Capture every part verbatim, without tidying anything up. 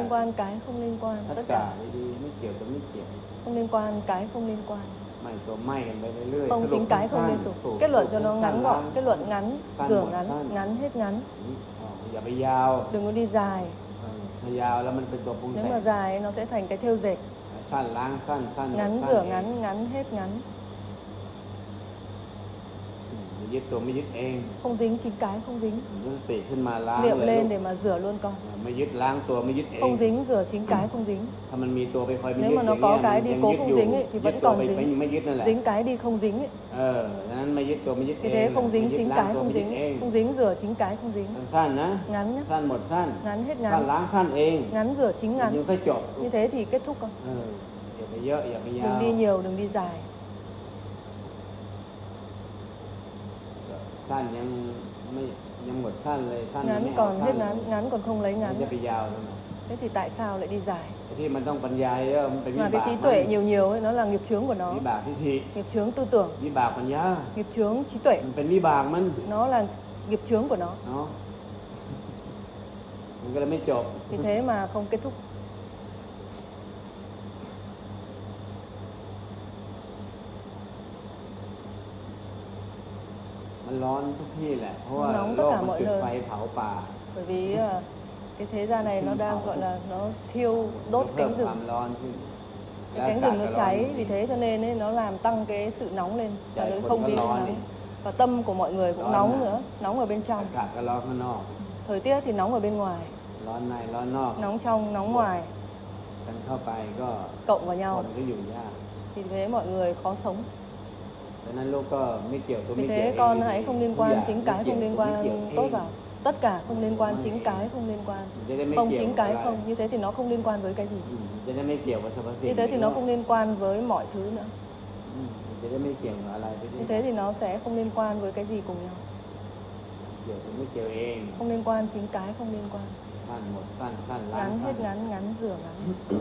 liên quan, cái không liên quan, tất, tất cả, cả ดีๆไม่เกี่ยวกับไม่เกี่ยว không liên quan, cái không liên quan. ไม่ตัวไม่กันไปเรื่อยๆ Không สรุป chính cái สั้ không น liên ๆ tục. สูบ Kết luận cho สูบ nó สั้น ngắn ๆล้าง gọn, kết luận ngắn, สั้น rửa หมด ngắn, สั้น ngắn hết ngắn. อ๋ออย่าไปยาว Đừng có đi dài. เออถ้ายาวแล้วมันเป็นตัวปรุง Nếu แต่ง mà dài nó sẽ thành cái thêu dệt. สั้นล้างสั้นสั้นหมด Ngắn สั้น rửa เอง ngắn, ngắn hết ngắn. อืมไม่ยึดตัวไม่ยึดเอง Không dính chính cái không dính. ยกสติขึ้นมาล้าง Niệm เลย lên ลูก để mà rửa luôn con. ไม่ยึดล้างตัวไม่ยึดเอง Không dính rửa chính cái không dính. ถ้ามันมีตัวไปคอยไป Nếu ยึด mà อ nó ย่างเงี้ có ยมั cái น đi ยัง cố ยึด không อยู่ dính ấy, thì ยึด vẫn ตัว còn ไป dính. ไม่ไม่ยึดนั่นแหละ Dính cái đi không dính ấy. เออดังนั้นไม่ยึดตัวไม่ยึดเอ Vì ง thế không ไม่ dính ยึด chính ล้าง cái ตัว không ไม่ยึด dính. เอง Không dính rửa chính cái không dính. สั้นนะ Ngắn nhé. สั้นหมดสั้น Ngắn hết สั้น ngắn. ล้างสั้นเอง Ngắn rửa chính ยัง ngắn. ค่อยจบ Như thế thì kết thúc con. เอออย่าไปเยอะอย่าไปยาว Đừng đi nhiều, đừng đi dài. สั้นยังไม่ยังหมดสั้นเลยสั้นยังไม่ Ngắn เอา còn สั้ hết นเลย ngắn, ngắn còn không lấy มัน ngắn. จะไปยาวทำไม Thế thì tại sao lại đi dài? ไอ้ที่มันต้องปัญญาเยอะมันเป็นวิ Mà บาก cái trí มัน tuệ nhiều nhiều ấy, nó là nghiệp chướng của nó. วิบากทิฏฐิ Nghiệp chướng tư tưởng, วิบากปัญญา nghiệp chướng trí tuệ. มันเป็นวิบากมัน Nó là nghiệp chướng của nó. เนาะมันก็เลยไม่จบ Vì thế mà không kết thúc. มันร้อนทุกที่แหละเพราะว่า Nóng โล tất ก cả มัน mọi จุด nơi. ไฟเผาป่า Bởi vì uh, cái thế gian này nó đang gọi là nó thiêu đốt เพิ่ม cánh ควา rừng. มร้อนขึ้น Cái cánh rừng nó cháy, vì thế cho nên ấy, nó làm tăng cái sự nóng lên. Và cái không khí nó nóng. Và tâm của mọi người cũng nóng nữa, nóng ở bên อา trong. กาศก็ร้อนข้างนอก Thời tiết thì nóng ở bên ngoài, ร้อนในร้อนนอก nóng trong, nóng ngoài, กันเข้าไปก็ cộng vào ค nhau. นก็อยู่ยาก Vì thế mọi người khó sống. ดังนั้นลูกก็ไม่เกี่ยวตัวไม่ Vì เกี่ยว thế เอง con hãy không liên ทุกอย่า quan ง chính ไม่ cái เกี่ยว không liên ตัวไม่เกี่ยว quan เอ tốt ง vào. Tất cả không liên quan, chính cái không liên quan. จะได้ไม่ Không เกี่ยว chính กับ cái อะไร không, như thế thì nó không liên quan với cái gì. อืมจะได้ไม่เกี่ยวกับสรรพสิ่ง Như thế thì nó ในโลก không liên quan với mọi thứ nữa. อืมจะได้ไม่เกี่ยวกับอะไรไปด้ว Như ย thế thì nó sẽ không liên quan với cái gì cùng nhau. เกี่ยวกับไม่เกี่ยวเอง Không liên quan, chính cái không liên quan. สั้นหมดสั้นสั้นล้าง Ngắn สั้น hết ngắn, ngắn rửa ngắn.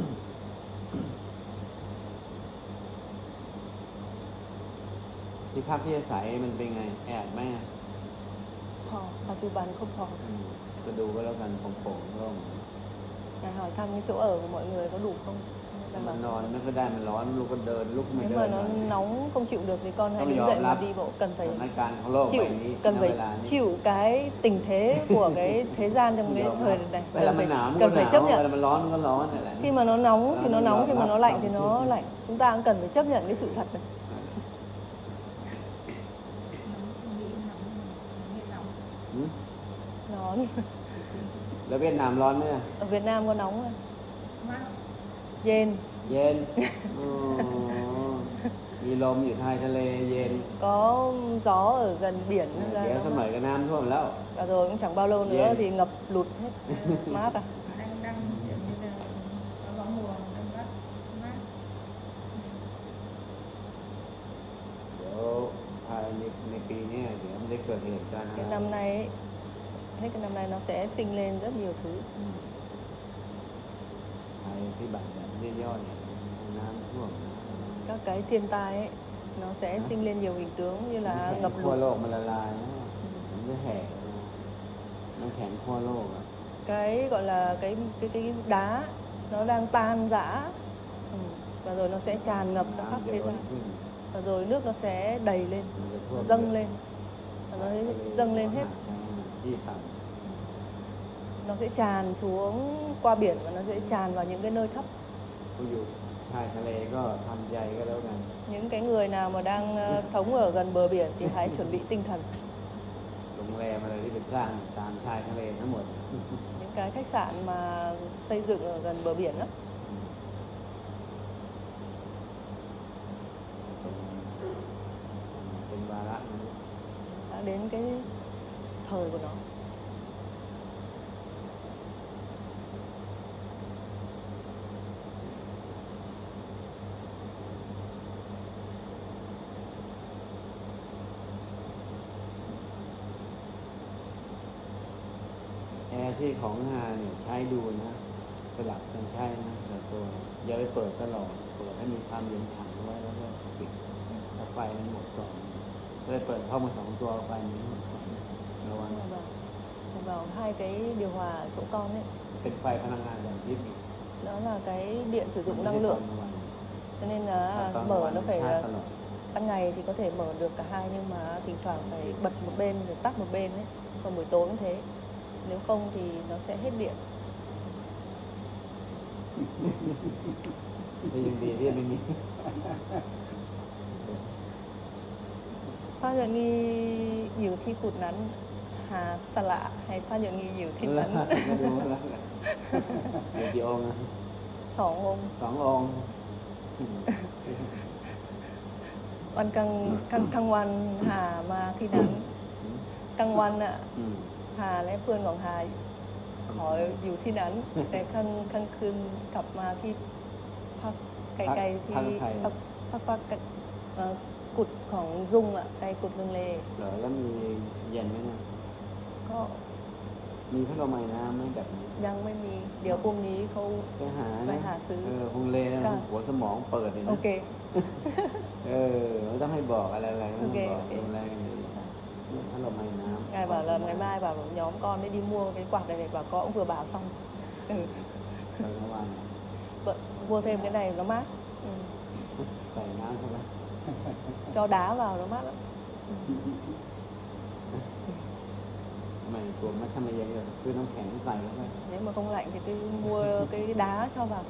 ที่พักที่อาศัยมันเป็นไงแอดไหม Phò,ปัจจุบันkhông phò. อืมก็ดูก็แล้วกันโปร่งๆโล่ง Ngài hỏi thăm cái chỗ ở của mọi người có đủ không? ถ้า Đảm มัน bảo. นอนไม่ค่อยได้มันร้อนลูกก็เดินลุกไม่ Nếu เดิ mà นห nó น่อย nóng không chịu được thì con hãy Không đứng dòm dậy mà lắm. đi bộ. Cần ส phải ถานการณ์ของโลก chịu, ใบนี้ cần ณ phải เวลานี้ chịu cái tình thế của cái thế gian trong cái Không thời dòm này. เวลา Cần มัน phải หนาวมันก็ cần ห phải นาว chấp เว nhận. ลามันร้อนมันก็ร้อนนั่นแหละ Khi mà nó nóng thì nó Không nóng, dòm khi mà lắm. nó lạnh thì Không nó chịu. lạnh. Chúng ta cũng cần phải chấp nhận cái sự thật này. หืม Nóng. แล้วเวียดนามร้อนไหม Ở Việt Nam có nóng không? Yen. เย็นอ๋อมีลมอยู่ชายทะเลเย็น Có gió ở gần biển เดี๋ยว ra ส nó มัย mát. ก็น้ำท่วมแล้ว Và rồi cũng chẳng bao lâu nữa Yen. thì ngập lụt hết. Mát à? đang đang kiểu như là có gió mùa đông bắc mát เดี๋ยวภายในในปีเนี้ยเดี๋ยวมันได้เกิดเหตุการณ์อะไร Cái năm nay ấy, hết cái năm nay nó sẽ sinh lên rất nhiều thứ. อืมภัยพิบัติแบบย่อยๆน้ำท่วม Các cái thiên tai ấy, nó sẽ Hả? sinh lên nhiều hình tướng như น้ำ là แข็ง ngập ขั้ว lụt. โลกมันละลายนะมันจะแหกนะน้ำแข็งขั้วโลกอะ Cái gọi là cái cái cái đá nó đang tan rã. Ừ. Và rồi nó sẽ tràn ngập ra khắp น้ำจะ thế ล้น gian. ขึ้น Và rồi nước nó sẽ đầy lên, มันจะท่ว nó ม dâng lên. Và nó sẽ dâng lên hết. ที่ต่ Nó sẽ tràn xuống qua biển và nó sẽ tràn vào những cái nơi thấp. ำผู้อยู่ชายทะเลก็ทำใจก็แล้วกัน Những cái người nào mà đang ờ, sống ở gần bờ biển thì hãy chuẩn bị tinh thần. โรงแรมอะไรที่เป็นสร้างตามชายทะเลทั้งหมด Những cái khách sạn mà xây dựng ở gần bờ biển đó. เป็นวาระนะ Đã đến cái thời của nó. แอร์ที่ของงานเนี่ยใช้ดูนะสลับกันใช้นะแต่ตัวอย่าไปเปิดตลอดเปิดให้มีความเย็นขังไว้แล้วก็ปิดถ้าไฟมันหมดก่อนเลยเปิดเข้ามาสองตัวไฟมันหมดก่อนระวัง Vâng. vào hai cái điều hòa chỗ con ấy. เป็นไฟพลังงานอย่างที่มี Đó là cái điện sử มัน dụng ไม่ năng ใช่ตอน lượng. กลางวัน Cho nên ถ้า là ตอนกลางวั mở น nó มัน phải ชาร์จ là ตลอด ban ngày thì có thể mở được cả hai, nhưng mà thỉnh thoảng phải bật một bên rồi tắt một bên ấy. Còn buổi tối cũng thế. Nếu không thì nó sẽ hết điện. แต่ยังดีที่ไม่มี Phan Nhuận Nghi nhiều thi cụt nắn, Hà Sa Lạ hay Phan Nhuận Nghi nhiều thi แล้ว nắn. ไม่รู้แล้วเดี๋ยวกี่องค์อะ Sỏng ông สององค์วันกลางกลางกลางวันหามาที่นั้นกลางวันอ่ะอืมหาและเพื่อนของหาขออยู่ที่นั้น แต่กลางกลางคืนกลับมาที่พักไกลๆที่พักพักพักเอ่อกุดของซุงอ่ะไกลกุดลุงเลเหรอแล้วมีเย็นไหมเนี่ยก็มีพัดลมไอ้น้ำไหมแบบนี้ยังไม่มีเดี๋ยวพรุ่งนี้เขาไปหาไปนะหาซื้อเออคงเลนะก็หัวสมองเปิดเลยโอนะเคเออไม่ต้องให้บอกอะไรอะไรไม่ต้องโอเคบอกโอเคลมแรงกันเลยพัดลมไอ้น้ำ Ngài bảo là ngày mai bảo nhóm con đi đi mua cái quạt này này, bảo con cũng vừa bảo xong. Ừ. ตอนกลางวัน Vợ, mua thêm cái này nó mát. Ừ. ใส่น้ำใช่ไหม Cho đá vào nó mát lắm. ไม่กลัวไม่ทำไมเย็นเลยซื้อน้ำแข็งใส่แล้วก็ Nếu mà không lạnh thì cứ mua cái đá cho vào.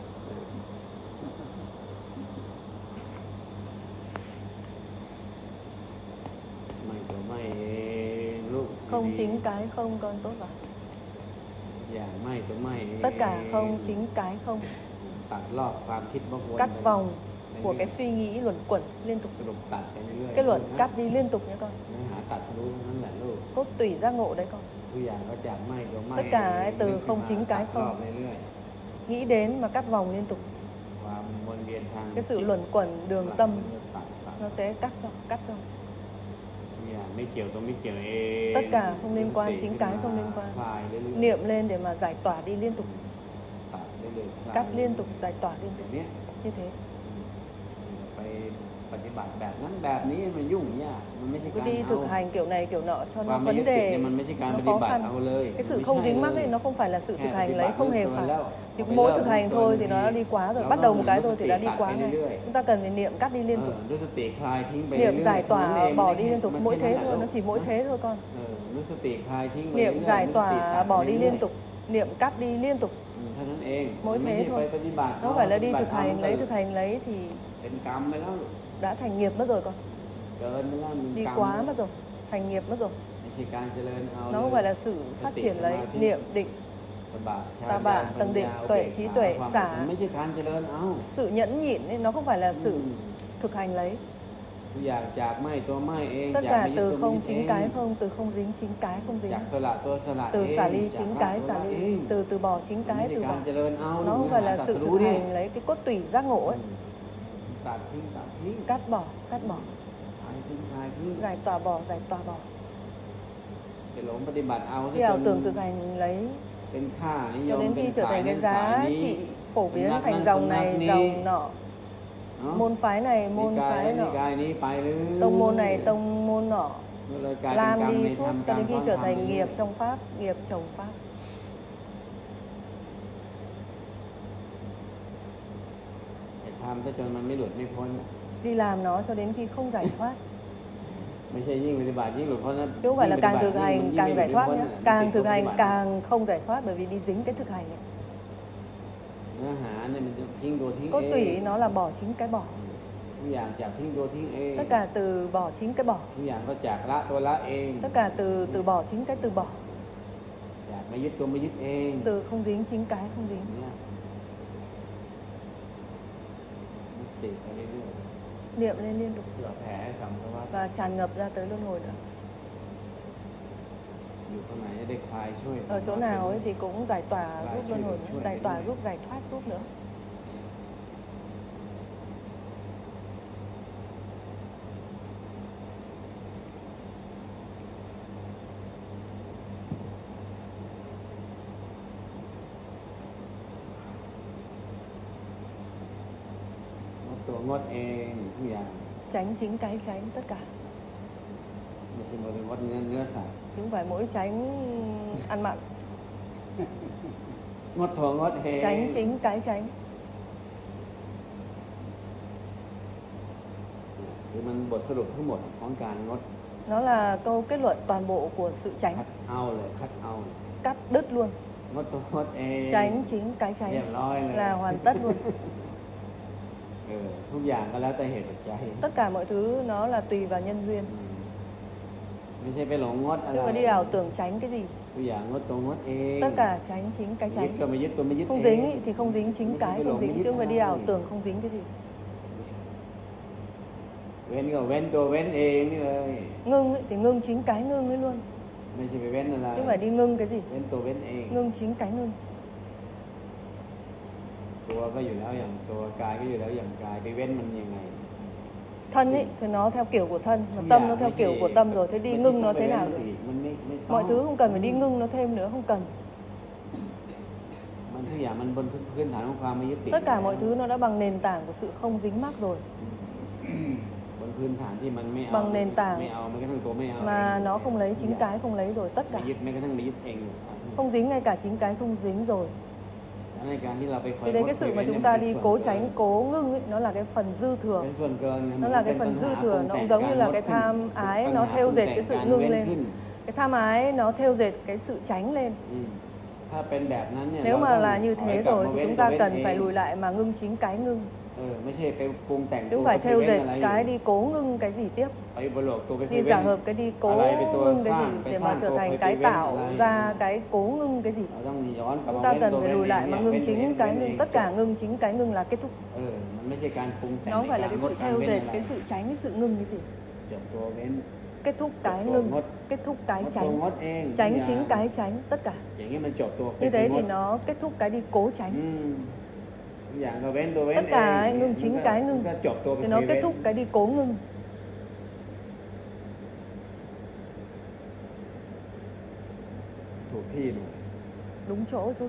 ไม่กลัวไม่ลูก Không chính cái không con tốt vào. อย่างไม่ตัวไม่ Tất cả không chính cái không. ตัดรอบความคิดบกวน Cắt vòng của cái suy nghĩ luẩn quẩn liên tục. สรุปตัดไปเรื่อยๆ Cái luẩn นะ cắt đi liên tục nhé con. เนื้อหาตัดรู้ทั้งนั้นแหละลูก Cốt tủy giác ngộ đấy con. ทุกอย่างก็จากไม่ตัวไม่ Tất cả cái từ นึกขึ้น không มา chính ตั cái ดรอบ không. เรื่อย Nghĩ đến mà cắt vòng liên tục. ๆความวนเวียนทาง Cái sự luẩn quẩn đường หลัง tâm มันจะตัดตัด nó sẽ cắt cho, cắt cho. ทุกอย่างไม่เกี่ยวตัวไม่เกี่ยวเอง Tất cả không liên quan, สติ chính ขึ้น cái มา không liên quan. คลายเรื่อยๆ Niệm lên để mà giải tỏa đi liên tục. ตัดเรื่อยๆคลาย Cắt liên tục, giải tỏa liên อย่า tục. งเนี้ย Như thế. ไปปฏิบัติแบบนั้นแบบนี้มันยุ่งยากมันไม่ใช่ Cứ การ đi เอา thực hành kiểu này kiểu nọ cho ควา nó มไม่ยึ vấn ดติดเนี่ย đề มันไม่ใช่การ nó ปฏิ khó บัติ khăn. เอาเลย Cái sự มัน không ไม่ dính ใช่ mắc เล ấy ย nó không phải là sự แค่ thực ป hành ฏิบั lấy ติ không เบื้ hề องต้น phải. แล้ว Chỉ เอาไป mỗi เริ่ม thực hành ต้น thôi ดี thì nó đã đi quá rồi, เรา bắt ต้ đầu อง một cái รู้ thôi ส thì ติ đã đi ตัด quá ไป ngay. เรื่อย Chúng ta cần phải niệm cắt đi ๆ liên เอ tục. อรู้สติคลายทิ้งไป Niệm เรื่อย giải ๆเท่านั้นเอ tỏa ง bỏ ไม่ đi ได้ liên tục, มัน mỗi แค่นั้น thế แหละ thôi, ลู nó ก chỉ mỗi thế thôi con. เออรู้สติคลายทิ้งไป Niệm เรื่อยๆ giải รู้สติตั tỏa ด bỏ ไป đi เรื่อย liên tục, niệm cắt đi liên tục. ๆอืมเท่านั้นเอง Mỗi ไม่ thế ใช่ไป thôi. ปฏิบัติ Nó không phải là đi ปฏิบัติ thực hành เอา lấy, thực hành lấy thì เป็นกรรมไปแล้วลูก đã thành nghiệp mất rồi con. เกินไปแล้วมัน Đi กรรม quá mất rồi, thành nghiệp mất rồi. ไม่ใช่การเจริญเอา Nó เล không ย phải là sự phát triển lấy, niệm định, ตบะฌานตบะญาณ tầng định, ปัญญา tuệ, อุเบก trí ขา tuệ, ความ xả. มันไม่ใช่การเจริญเอา Sự nhẫn nhịn ấy, nó không phải là sự อืม thực hành lấy. ทุกอย่างจากไม่ตัวไม่เอง Tất จาก cả ไม่ยึด từ ตัวไม่ không ยึดเอ chính ง cái không, từ không dính chính cái không dính. จากสละตัวสละเอ Từ ง xả ly จาก chính ละ cái ตัว xả ละเอ ly, ง từ từ bỏ chính มันไม่ cái ใช่ từ การ bỏ. เจริญเอา Nó ลูก không เนื้อ phải หา là ตรัส sự รู้ thực เนี่ย hành lấy cái cốt tủy giác ngộ ấy. ตัดทิ้งตัดทิ้ง Cắt bỏ, cắt bỏ, คลายทิ้งคลายทิ้ง giải tỏa bỏ, giải tỏa bỏ. ไปหลงปฏิบัติเอา Khi ảo tưởng thực hành lấy เป็นค่านิย cho ม đến เป็น khi trở สาย thành นั้ cái นสาย giá นี้ trị phổ biến Sung thành nắc dòng sung này, nắc ní. dòng nọ, เนาะ môn phái này, นิ môn กาย phái นั้นนิ nọ, กายนี้ไปเลย tông môn này, tông môn nọ, ก็เลยกลายเป็นกรรม lan ใน đi ธร suốt รมกร cho รม đến khi ซ้อน trở กรรม thành ไปเรื่อย nghiệp trong pháp, nghiệp chồng pháp. แต่ทำถ้าจนมันไม่หลุดไม่พ้นน่ะ Đi làm nó cho đến khi không giải thoát. ไม่ใช่ยิ่งปฏิบัติยิ่งหลุดพ้นนะ Chứ không phải là ยิ่งปฏิ càng บัติ thực ยิ่ง hành ยิ่ง càng ไม่หลุ giải ด thoát ไม่พ้น nhé. น่ะ Càng มันติด thực hành ปฏิบัติ càng không giải thoát bởi vì đi dính cái thực hành ấy. เนื้อหาเนี่ยมันจะทิ้งตัวทิ้ง Cốt เอง tủy nó là bỏ chính cái bỏ. ทุกอย่างจากทิ้งตัวทิ้งเอง Tất cả từ bỏ chính cái bỏ. ทุกอย่างก็จากละตัวละเอง Tất cả từ từ bỏ chính cái từ bỏ. จากไม่ยึดตัวไม่ยึดเอง Từ không dính chính cái không dính. เนี่ยมันติดไปเรื่อย Niệm lên liên tục ๆเผื่อแผ่ให้สัมภวะ và tràn ngập ra tới luân hồi nữa. อยู่ตรงไหนจะได้คลายช่วย Ở chỗ nào ấy thì cũng giải tỏa Lại giúp chưa luân được hồi, chuỗi giải đến tỏa này. giúp giải thoát giúp nữa. งดตัวงดเองทุกอย่าง Tránh chính cái tránh tất cả. ไม่ใช่มันงดเนื้อเนื้อสัตว์ chứ không phải mỗi tránh ăn mặn, งดถั่วงดเฮ tránh chính cái tránh. คือมันบทสรุปทั้งหมดของการงด Nó là câu kết luận toàn bộ của sự คั tránh, ดเอาเลยคัดเอา cắt đứt luôn. งดตัวงดเอง Tránh chính cái เรียบ tránh ร้อยเลย là hoàn tất luôn. เออทุกอย่างก็แล้วแต่เหตุปัจจัย Tất cả mọi thứ nó là tùy vào nhân duyên. อืมไม่ใช่ไปหลงงดอะไร Chứ mà đi ảo tưởng tránh cái gì. ทุกอย่างงดตัวงดเอง Tất cả tránh chính cái ยึด tránh. ก็ไม่ยึดตัวไม่ยึด Không เอง dính ý, thì không dính chính cái không dính, chứ không phải đi ảo tưởng không dính cái gì. เว้นก็เว้นตัวเว้นเองนี่เลย Ngưng ý, thì ngưng chính cái ngưng ấy luôn. ไม่ใช่ไปเว้นอะไร Chứ không phải đi ngưng cái gì. เว้นตัวเว้นเอง Ngưng chính cái ngưng. ตัวก็อยู่แล้วอย่างตัวกายก็อยู่แล้วอย่างกายไปเว้นมันยังไง Thân ấy thì nó theo kiểu của thân, mà tâm nó theo kiểu của tâm rồi, thế đi ngưng nó thế nào được. มันไม่ไม่ต้อง Mọi thứ không cần phải đi ngưng nó thêm nữa, không cần. มันทุกอย่างมันบนพื้นฐานของความไม่ยึดติด Tất cả mọi thứ nó đã bằng nền tảng của sự không dính mắc rồi. บนพื้นฐานที่มันไม่เอา Bằng nền tảng ไม่เอาไม่กระทั่งตัวไม่เอา mà nó không lấy chính cái không lấy rồi, tất ไม่ cả. ยึดไม่กระทั่งไม่ยึดเอง Không dính ngay cả chính cái không dính rồi. ในการที่เราไปคอย Thì đấy cái sự mà chúng ta đi cố tránh, cố ngưng ấy, nó là cái phần dư thừa. เป็นส่วนเกิน Nó là cái phần dư thừa, nó cũng giống như là cái tham ái nó theo dệt cái sự ngưng lên. Cái tham ái nó theo dệt cái sự tránh lên. อืมถ้าเป็นแบบนั้นเนี่ย Nếu เรา mà ต้อง là như ถอย thế กลับ rồi มา thì เว้น chúng ตัว ta เว้น cần เอง phải lùi lại mà ngưng chính cái ngưng. เออไม่ใช่ไปปรุงแต่ง Chứ ตัว không phải ไป theo เว้น dệt อะไรอยู่ cái đi cố ngưng cái gì tiếp. ไปบวกตัวไป Đi เว้น giả hợp cái đi cố อะไรเป็นตัว ngưng ส cái ร้าง gì ไป để สร้า mà ง trở ตัว thành ไป cái เว้น tạo อะไร ra cái cố ngưng cái gì. เราต้องย้อนกลับ Chúng มา ta เว้น cần ตัว phải เว้น lùi เอง lại mà เนี่ย ngưng เว้นเว้ chính น cái เว้นเอ ngưng. ง Tất cả ngưng chính cái ngưng là kết thúc. เออมันไม่ใช่การปรุงแต่ง Nó không phải là ใน cái การ sự งด theo การเว้น dệt, อะไร cái sự tránh, cái sự ngưng cái gì. จบตัวเว้น Kết thúc cái Một ngưng, ngốt. kết thúc cái งดตัว tránh. งดเอง Tránh อย่า chính cái tránh, tất cả. อย่างนี้มันจบตัว Như thế ง thì ด nó kết thúc cái đi cố อื tránh. มทุกอย่างก็เว้นตัวเว้น Tất cả เอง ngưng chính มัน cái มั ngưng. ก็จบตัวไป Thì nó เว้น kết thúc cái đi cố ngưng. ถูกที่หน่อย Đúng chỗ chút.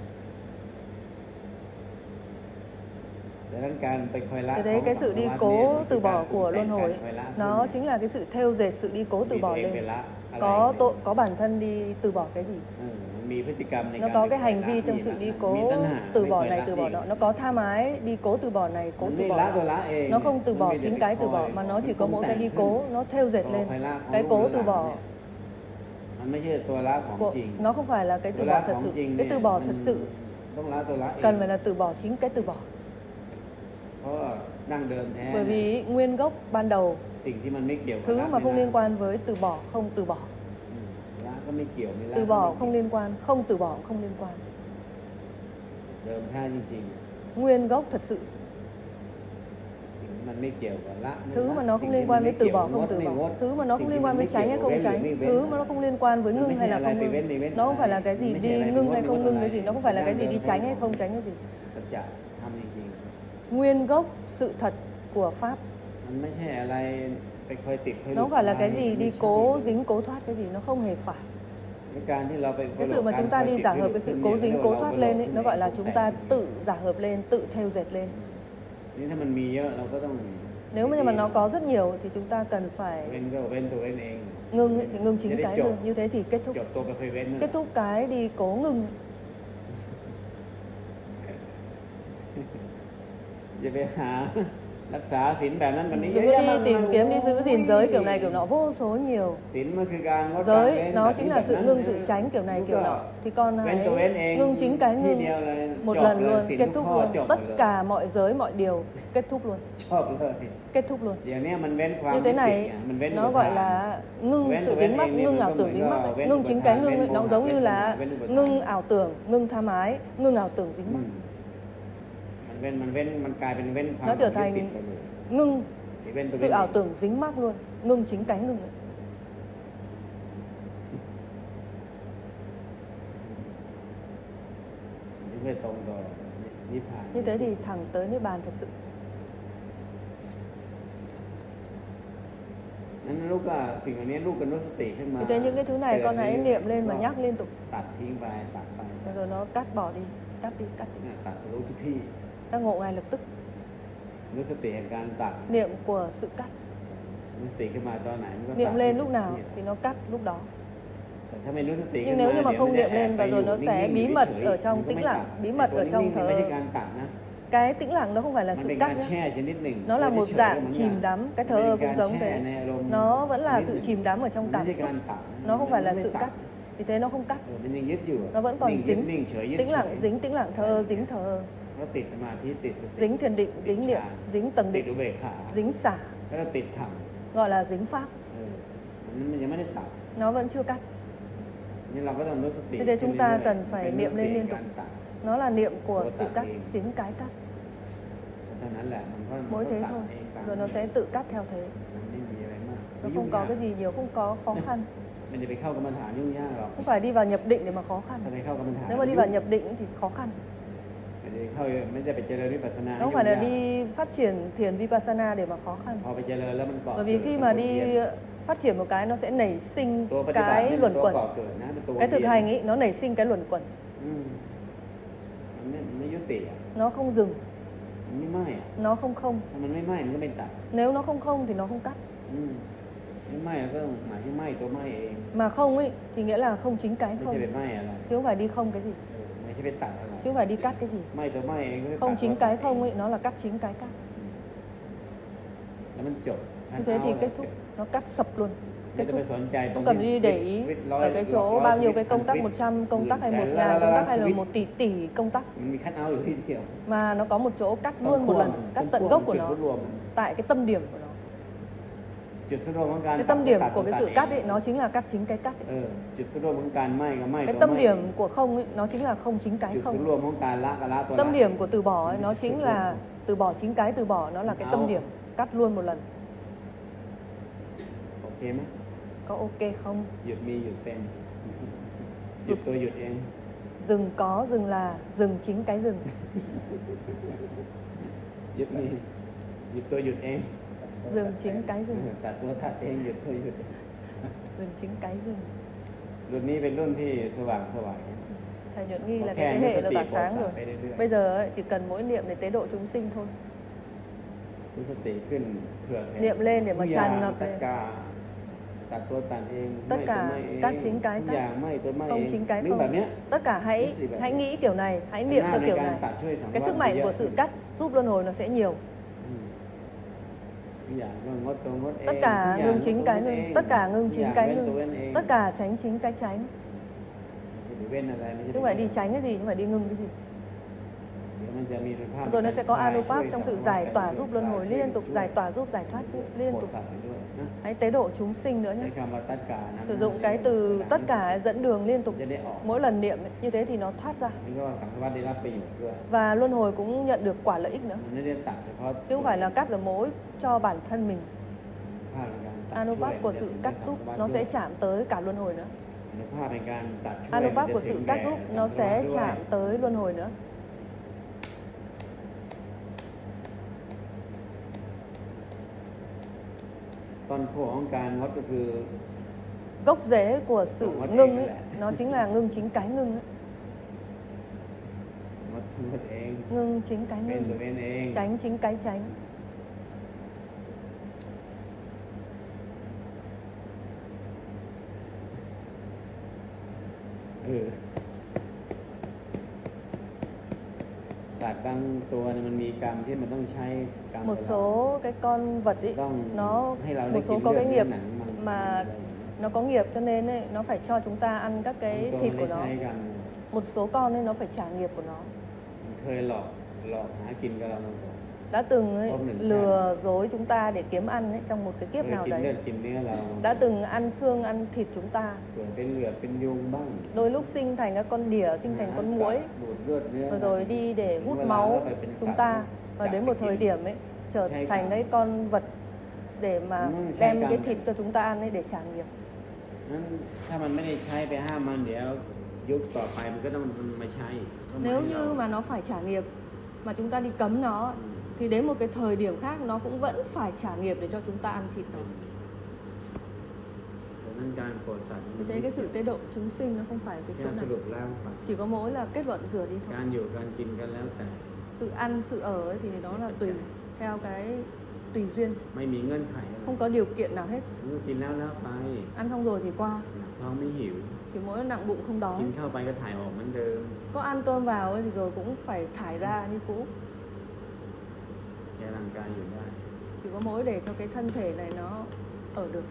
ดังนั้นการไปคอยละ Thế đấy cái sự đi cố từ bỏ của luân hồi ấy, คอยละ nó chính là cái sự theo dệt, sự đi cố từ bỏ มีตัวเองไป lên. ละอะไร Có tội, có bản thân đi từ bỏ cái gì. เออมันมีพฤติกรรมใน Nó การ có ไป cái คอย hành ละ vi trong มี sự đi มี cố ตัณหา từ ไป bỏ คอย này ละ từ bỏ อีก nọ. Nó có tham ái đi cố từ bỏ này, cố มัน từ ไม่ bỏ ละตัว nọ. ละเอง Nó không từ มัน bỏ มีแต่ chính ไป cái ค từ อย bỏ, mà nó chỉ có ปรุง mỗi แต่ cái ง đi ขึ้น cố, nó theo dệt ตัว lên. คอยละของ Cái ลูก cố หรือ từ หลาน bỏ เนี่ยมันไม่ใช่ตัวละของ của, จริง nó không phải là cái từ ตัว bỏ ละ thật ของ sự. จริง Cái เนี่ย từ bỏ มัน thật sự ต้องละตัวละเอง cần phải là từ bỏ chính cái từ bỏ. เพราะว่าดั้งเดิมแท้ Bởi vì nguyên gốc ban đầu, สิ่งที่มันไม่เกี่ยวกับ thứ ละ mà không ไม่ liên ละ quan với từ bỏ, không từ bỏ. อืมละก็ไม่เกี่ยวไม่ละ Từ ก็ bỏ ไม่ không เกี่ยว liên quan, không từ bỏ không liên quan. เดิมแท้จริง Nguyên gốc thật sự. ๆสิ่งที่มันไม่เกี่ยวกับละไม่ Thứ ละ mà nó สิ่ không งที่ liên มั quan น với ไม่ từ เกี่ยว bỏ ง không ด từ ไม่ bỏ. งด Thứ mà nó สิ่ không ง liên ที่มั quan น với ไม่เกี่ยว tránh hay กับ không เว้นหรือ tránh. ไม่เว้น Thứ mà nó không liên quan với มัน ngưng ไม่ hay ใช่ là อะไร không ไป ngưng. เว้นไม่เว้น Nó không phải là cái gì ไม่ใช่ đi อะไรไป ngưng งด hay ไม่ không งด ngưng อะไร cái gì. Nó không phải là cái gì đi ดั้ง tránh เดิ hay ม không tránh cái gì. สัจจะทำจริง Nguyên gốc sự thật của Pháp. ๆมันไม่ใช่อะไรไปคอยติดคอยห Nó ลุ không ด phải là อะไร cái gì ไม่ đi ใช่ cố เลย dính cố thoát cái gì. Nó không hề phải. ในการที่เราไป Cái sự mà chúng ta đi giả hợp, cái sự cố dính cố thoát lên ấy, nó gọi là chúng ta tự giả hợp lên, tự theo dệt lên. นี่ถ้ามันมีเยอะเราก็ต้อง Nếu mà, nhưng mà nó có rất nhiều thì chúng ta cần phải เว้นก็เว้นตัวเว้นเอง ngưng ấy, thì ngưng chính Để cái chột. ngưng. Như thế thì kết thúc. จบตัวไปเคยเว้นนั่น Kết thúc cái đi cố ngưng. อย่าไปหารักษาศีลแบบนั้นแบบนี้ Đừng có đi tìm kiếm đi giữ gìn giới kiểu này kiểu nọ vô số nhiều. ศีลมันคือการงดการเว้น Giới nó chính là sự ngưng sự tránh kiểu này kiểu nọ. Thì con hãy ngưng chính cái ngưng một lần luôn, kết thúc luôn. Tất cả mọi giới mọi điều kết thúc luôn. ชอบเลย Kết thúc luôn. อย่างนี้มันเว้นความ Như thế ยึดติด này ไงมันเว้น nó gọi là ngưng Ven sự của dính ven mắc, em ngưng nên ảo nó tưởng mới dính mắc có ấy. ven Ngưng của chính thà, cái ngưng ven ấy, của nó thà, giống ven như của là thà, ven của thà. ngưng ảo tưởng, ngưng tham ái, ngưng ảo tưởng dính อื mắc. มมันเว้นมันเว้นมันกลายเป็นเว้นความ Nó trở ยึดติด thành ไปเลย ngưng ไอ้เว้นตัว sự เว้น ảo เอง tưởng dính mắc luôn. Ngưng chính cái ngưng ấy. นี่ไม่ตรงต่อนิพพาน Như thế thì thẳng tới Niết Bàn thật sự. นั้นลูกก็สิ่งเหล่านี้ลูกก็นุสติขึ้นมา Vì thế những cái thứ này con hãy niệm lên và nhắc liên tục. ตัดทิ้งไปตัดไป Rồi nó cắt bỏ đi, cắt đi, cắt đi. เนี่ยตัดรู้ทุกที่ Ta ngộ ngay lập tức. นุสติแห่งการตัด Niệm của sự cắt. นสติขึ้นมาตอนไหนมันก็ Niệm ตัด lên lúc nào นี่แหละ thì nó cắt lúc đó. แต่ถ้าไม่รู้สติ Nhưng ขึ้น nếu มา như mà เดี๋ยว không มันจะ niệm แอบ lên ไป và อยู่ rồi nó sẽ นิ่งๆ bí อยู่ mật เฉยๆ ở มัน trong ก็ tĩnh ไม่ lặng, ตัด bí mật ไอ้ตัว ở trong นิ่งๆ thờ มันไม่ ơ. ใช่การตัดนะ Cái tĩnh lặng nó không phải là มัน sự เป็น cắt การ nhé. แช่ชนิดหนึ่ง Nó là một เฉยๆ dạng เหมือน chìm กัน đắm. Cái มัน thờ เป็ ơ นกา cũng ร giống แช่ thế. ในอารมณ์ Nó vẫn ช là นิดห sự นึ่ง chìm đắm ở มัน trong ไม่ cảm ใช่ xúc. การตัด Nó không phải là มัน sự ไม่ตั cắt. ด Vì thế nó không cắt. เออมันยังยึดอยู่ Nó vẫn còn นิ่งยึด dính. นิ่งเฉยยึด Tĩnh เฉ lặng ย dính, tĩnh lặng thờ ơ, dính thờ ơ. แล้วติดสมาธิติดสติ Dính thiền định, ติด dính niệm, ฌาน dính tầng ติด định, อุเบกขา dính xả. แล้วก็ติดธรรม Gọi là dính pháp. เออมันยังไม่ได้ตัด Nó vẫn chưa cắt. นี่เราก็ต้องรู้สติ Thế nên chúng ta ขึ้นเรื่อยๆ cần phải เป็น niệm ส lên ติ liên tục. การตัด Nó là niệm của Của sự tạo cắt, hiện. chính cái cắt. เท่านั้นแหละมันก็มัน Mỗi ก็ thế ตัด thôi. เองตาม Rồi nó sẽ tự cắt theo thế. มันไม่มีอะไรมาก Nó ไม่ยุ่ không ง có ยาก cái gì nhiều, không có khó khăn. มันจะไปเข้ากรรมฐานยุ่งยากหรอก Không phải đi vào nhập định để mà khó ถ้า khăn. ไปเข้ากรรมฐาน Nếu mà đi vào nhập định thì khó khăn. ไม่ได้เข้าไม่ได้ไปเจริญวิปัสสนา Nó không phải là đi phát triển thiền vipassana để mà khó khăn. พอไปเจริญแล้วมันก่อ Bởi vì khi mà đi phát triển một cái nó sẽ nảy sinh ตัวปฏิบัติ cái เนี่ยมัน luẩn ตัว quẩn. ก่อเกิดนะเป็นตัว Cái thực เวียน hành ấy nó nảy sinh cái luẩn quẩn. อืมมันไม่มันไม่ยุติอ่ะ Nó không dừng, มันไม่ไหม้อ่ะ nó không không. ถ้ามันไม่ไหม้มันก็ไม่ตัด Nếu nó không không thì nó không cắt. อืมไม่ไหม้แล้วก็หมายถึงไหม้ตัวไหม้เอง Mà không ấy thì nghĩa là không chính cái ไม่ không. ใช่ไปไหม้อะไร Chứ không phải đi không cái gì. เออไม่ใช่ไปตัดอะไร Chứ không phải đi cắt cái gì. ไหม้ตัวไหม้เองก็ไปตัด Không chính ตัวตัด cái không เอง ấy nó là cắt chính cái cắt. แล้วมันจบ Như thế thì kết thúc, nó cắt sập luôn. ไม่ Kết ต้องไป thúc. สนใจตรง Không cần đi để ý ở cái chỗ bao nhiêu cái công tắc một trăm công tắc hay một ngàn công tắc hay là một tỷ tỷ công tắc. มันมีคัทเอาท์อยู่ที่เดียว Mà nó có một chỗ cắt luôn một lần, cắt tận gốc của จุด nó, รวม tại cái tâm điểm của nó. จุดสรุปของการ Cái tâm điểm ตัด của cái ตัด sự เอง cắt ấy nó chính là cắt chính cái cắt เอ ấy. อจุดสรุปของการไหม้ก็ไหม้ Cái ตัว tâm ไหม้ điểm của không ấy nó chính là không chính cái จุดส không. รุปของการละก็ละตัวละ Tâm điểm của từ bỏ ấy, nó chính là từ bỏ chính cái từ bỏ, nó là cái tâm Áo. điểm, cắt luôn một lần. โอเคไหม Có ok không? หยุดมีหยุดเป็นหยุดตัวหยุดเอง Dừng có, dừng là, dừng chính cái dừng. หยุดมีหยุดตัวหยุดเอง Dừng chính cái เออ dừng. ตัดตัวตัดเองหยุดตัวหยุด Dừng chính cái dừng. รุ่นนี้เป็นรุ่นที่สว่างสวาย Thầy Nhuận Nghi là Ok, cái thế nó hệ sẽ là tùy tỏa phổ sáng xạ rồi. ไปเรื่อยๆ Bây giờ ấy, chỉ cần mỗi niệm để tế độ chúng sinh thôi. รู้สติขึ้นเผื่อแผ่ Niệm lên để mà ทุกอย่าง tràn ngập ตัด lên. กาตัดตัวตัดเอง Tất ไหม้ตัว cả ไหม้เอง cắt chính cái ทุก cắt. อย่างไหม้ตัวไหม้เอ Không ง chính cái นึกแบบ không. เนี้ย Tất cả hãy Cái gì vậy? hãy nghĩ kiểu này, hãy niệm หน้า theo ใน kiểu การ này. ตัดช่วยสัง Cái วร sức จะ mạnh เยอะ của sự ขึ้น cắt giúp luân hồi nó sẽ nhiều. อืมทุกอย่างก็งดตัวงดเอง Tất cả ทุกอย่าง ngưng chính cái งดตัว ngưng, เอง tất cả ngưng ทุก chính อย่าง cái เว้นตัวเว้น ngưng, เอง tất cả tránh chính cái tránh. ไม่ใช่ไปเว้นอะไรไม่ใช่ Chứ không phải đi tránh cái gì, không phải đi ngưng cái gì. เดี๋ยวมันจะมีสภาพ Rồi nó sẽ có ช่วย Anupat trong sự สังวร giải tỏa ไป giúp luân hồi ช่วย liên tục, ช่วย giải tỏa giúp giải thoát liên โปรด tục. สัตว์ไปด้วยนะ Hãy tế độ chúng sinh nữa ใช้ nhé. คำว่าตัดกานะ Sử dụng cái từ tất cả dẫn đường liên tục. จะได้ออก Mỗi lần niệm ấy, như thế thì nó thoát ra. นี่ก็สังสารวัฏได้รับประโยชน์ด้วย Và luân hồi cũng nhận được quả lợi ích nữa. มันไม่ได้ตัดเฉพาะ Chứ không phải là cắt ở mỗi cho bản thân mình. ภาพในการตัดช่วย Anupat của sự cắt giúp nó sẽ chạm tới cả luân hồi nữa. อนุภาพในการตัดช่วย Anupat มัน của จะถึ sự ง cắt แก่ giúp สั nó งสารวัฏ sẽ ด้วย chạm tới luân hồi nữa. ต้นโพของการงดก็คือ Gốc rễ của sự Ngưng ngưng ấy ấy, lại. nó chính là ngưng chính cái ngưng ấy. งดงดเอง Ngưng chính cái เป็นตัว ngưng, เป็นเอง tránh chính cái tránh. เออสัตว์บางตัวเนี่ยมันมีกรรมที่มันต้องใช้กรรม Một กับเรา số cái con vật ấy, ต้อง nó ให้เราได้ một กิ số น có เลือ cái ดเนื้อ nghiệp หนังมัน mà อะไร nó có nghiệp cho nên ấy, nó phải cho chúng ta ăn các บาง cái ตัว thịt มัน của ได้ nó. ใช้กัน Một số con ấy nó phải trả nghiệp của nó. มันเคยหลอกหลอกหากินกับเรามาก่อน Đã từng ấy, Ôm đỉnh lừa dối chúng ta để kiếm ăn ấy, trong một cái เค kiếp ย nào กินเลือด đấy. กินเนื้อเรา Đã từng ăn xương, ăn thịt chúng ta. เกิดเป็นเหลือดเป็นยุงบ้าง Đôi lúc sinh thành các con đỉa, sinh thành con muỗi. ดูดเลือดเนื้อ Và rồi đi để hút máu chúng ta. Và đến một thời điểm ấy, trở Chay thành cả. cái con vật để mà Ừ, chay đem cả. cái thịt cho chúng ta ăn ấy để trả nghiệp. นั้นถ้ามันไม่ได้ใช้ไปห้ามมันเดี๋ยวยุคต่อไปมันก็ต้องมาใช้ต้องมา Nếu ให้เรา như mà nó phải trả nghiệp mà chúng ta đi cấm nó ấy, thì đến một cái thời điểm khác nó cũng vẫn phải trả nghiệp để cho chúng ta ăn thịt nó. ดังนั้นการโปรดสัตว์ Vì thế cái sự tế độ chúng sinh nó không phải cái แค่ chỗ ส này. รุปแล้วครับ Chỉ có mỗi là kết luận rửa đi thôi. การอยู่การกินกันแล้วแต่ Sự ăn, sự ở ấy thì nó là tùy theo cái tùy duyên, ไม่มีเงื่อนไขอะไร không có điều kiện nào hết. ก็กินแล้วแล้วไป Ăn xong rồi thì qua, ท้องไม่หิว chỉ mỗi nặng bụng không กิ đói. นเข้าไปก็ถ่ายออกเหมือนเดิม Có ăn cơm vào ấy thì rồi cũng phải thải ra như cũ. แค่ร่างกายอยู่ได้ Chỉ có mỗi để cho cái thân thể này nó ở được.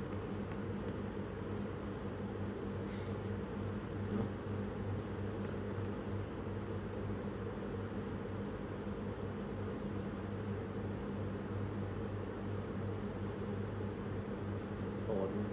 เนาะโอดนะ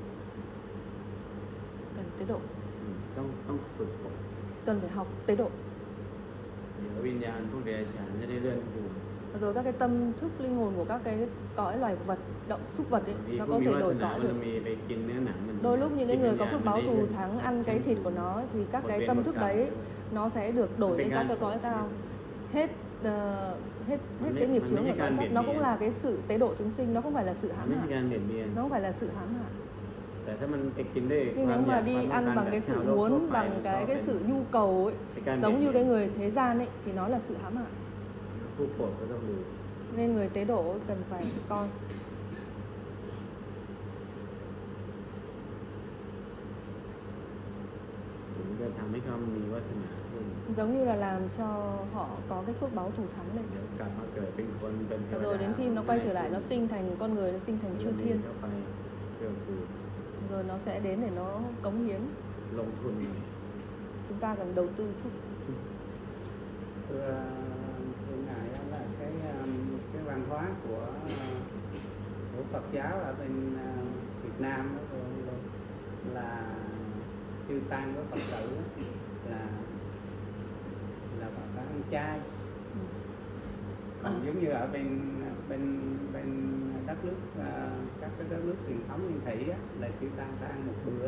Cần tế độ, อืมต้องต้องฝึกฝน cần phải học tế độ. เดี๋ยววิญญาณพวกเดรัจฉานจะได้เลื่อนภูมิ Rồi các cái tâm thức linh hồn của các cái cõi loài vật, động súc vật ấy, บางที nó ผู้ có มี thể วา đổi สนา cõi บาร được. มีไปกินเนื้อหนังมัน Đôi lúc những cái người có จิต phước วิญญาณ báo มัน thù ได้ thắng ăn cái thịt của nó thì các Một cái bên tâm một thức cái. đấy nó sẽ được đổi Một bên lên các gan cái cõi khổ. cao. Hết ờ, hết hết Mình cái mới- nghiệp mình chướng mới của gan cõi thấp. biển Nó biển. cũng là cái sự tế độ chúng sinh, nó không phải là sự มัน hãm ไม่ใช่ hại, การเบียดเบียน nó không phải là sự hãm hại. แต่ถ้ามันไปกินด้วย Nhưng ควา nếu มอยา mà ก đi ความต้อง ăn การ bằng แบบ cái ชาว sự โลกทั่ว muốn, ไป bằng มันก็ cái เป็ cái น sự nhu cầu ấy, เป็นการ giống เบีย như ดเบีย cái น người thế gian ấy thì nó là sự hãm hại. ผู้โปรดก็ต้องดู Nên người tế độ cần phải coi. ถึงจะทำให้เขามีวาสนาขึ้น Giống như là làm cho họ có cái phước báo thù thắng lên. เดี๋ยวกลับมาเกิดเป็นคนเป็นเทว Rồi ดา đến khi nó quay trở lại nó sinh thành con người, nó sinh thành chư มี thiên. เข้าไปเกื้อกูล Rồi nó sẽ đến để nó cống hiến. ลงทุน Chúng ta cần đầu tư chút. thưa thưa ngài đó là cái um, cái văn hóa của của Phật giáo ở bên uh, Việt Nam đó rồi, là chư tăng với Phật tử đó, là là Phật có ăn chay. Còn À. giống như ở bên bên bên đất nước uh, các cái đất nước truyền thống nguyên thủy á, là chư tăng phải ăn một bữa.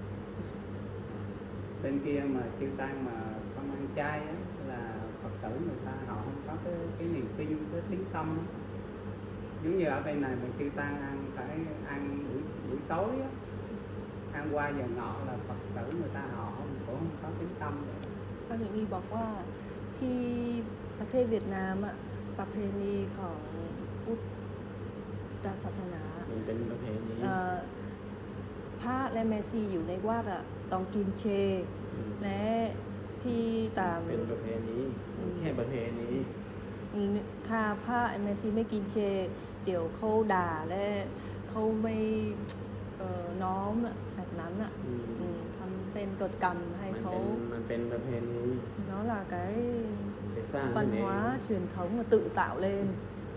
Bên kia mà chư tăng mà không ăn chay á, là Phật tử người ta họ không có cái cái niềm tin, cái tiếng tâm á. Giống như ở bên này mà chư tăng ăn phải ăn buổi buổi tối á, ăn qua giờ ngọ là Phật tử người ta họ không cũng không có tiếng tâm nữa. ป้าถึงมีบอกว่าที่ประเทศเวียดนามอะประเพณีของพุทธศาสนามันเป็นประเพณีเอ่อพระและแม่ชีอยู่ในวัดอะต้องกินเจอืมและที่ตามเป็นประเพณีมันแค่ประเพณีถ้าพระแม่ชีไม่กินเจ เดี๋ยวเขาด่าและเขาไม่เอ่อน้อมอะแบบนั้นอะอืมอืมทำเป็นกฎกรรมให้มันเขาเป็นมันเป็นประเพณี nó là cái ไปสร้างขึ้ văn นเอง hóa truyền thống mà tự tạo lên,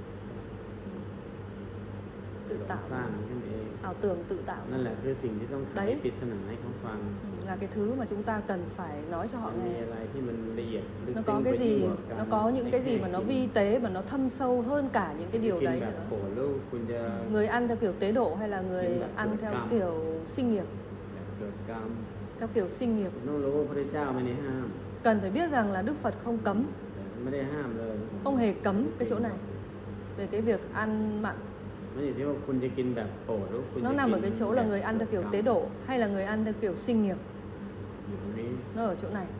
tự เรา tạo สร้างขึ้นเอง ảo tưởng tự tạo นั่นแหละคือสิ่งที่ต้องไข Đấy. ปริศนาให้เขาฟัง Ừ, là cái thứ mà chúng ta cần phải nói cho họ มันมี nghe. อะไรที่มันละเอียดลึก Nó ซึ้ có งไป cái ยิ่ง gì, กว่าการ nó có những cái gì mà nó แค่ vi tế và nó thâm sâu hơn cả những cái điều กิน đấy แบบ nữa. โผล่แล้วคุณจะ Người ăn theo kiểu tế độ hay là người Những bạn ăn กิน theo แบบ kiểu sinh nghiệp, แบบเกิดกรรม theo kiểu sinh nghiệp. คุณต้องรู้ว่าพระเจ้าไม่ได้ห้าม Cần phải biết rằng là Đức Phật không cấm, แต่ไม่ได้ห้ามเลย không hề cấm cái chỗ này về cái việc ăn mặn. มันอยู่ที่ว่าคุณจะกินแบบโปรดหรือคุณ Nó จะ nằm กิ ở cái chỗ là người ăn theo kiểu tế độ hay là người ăn theo kiểu sinh nghiệp. อยู่ตรงนี้ Nó ở chỗ này.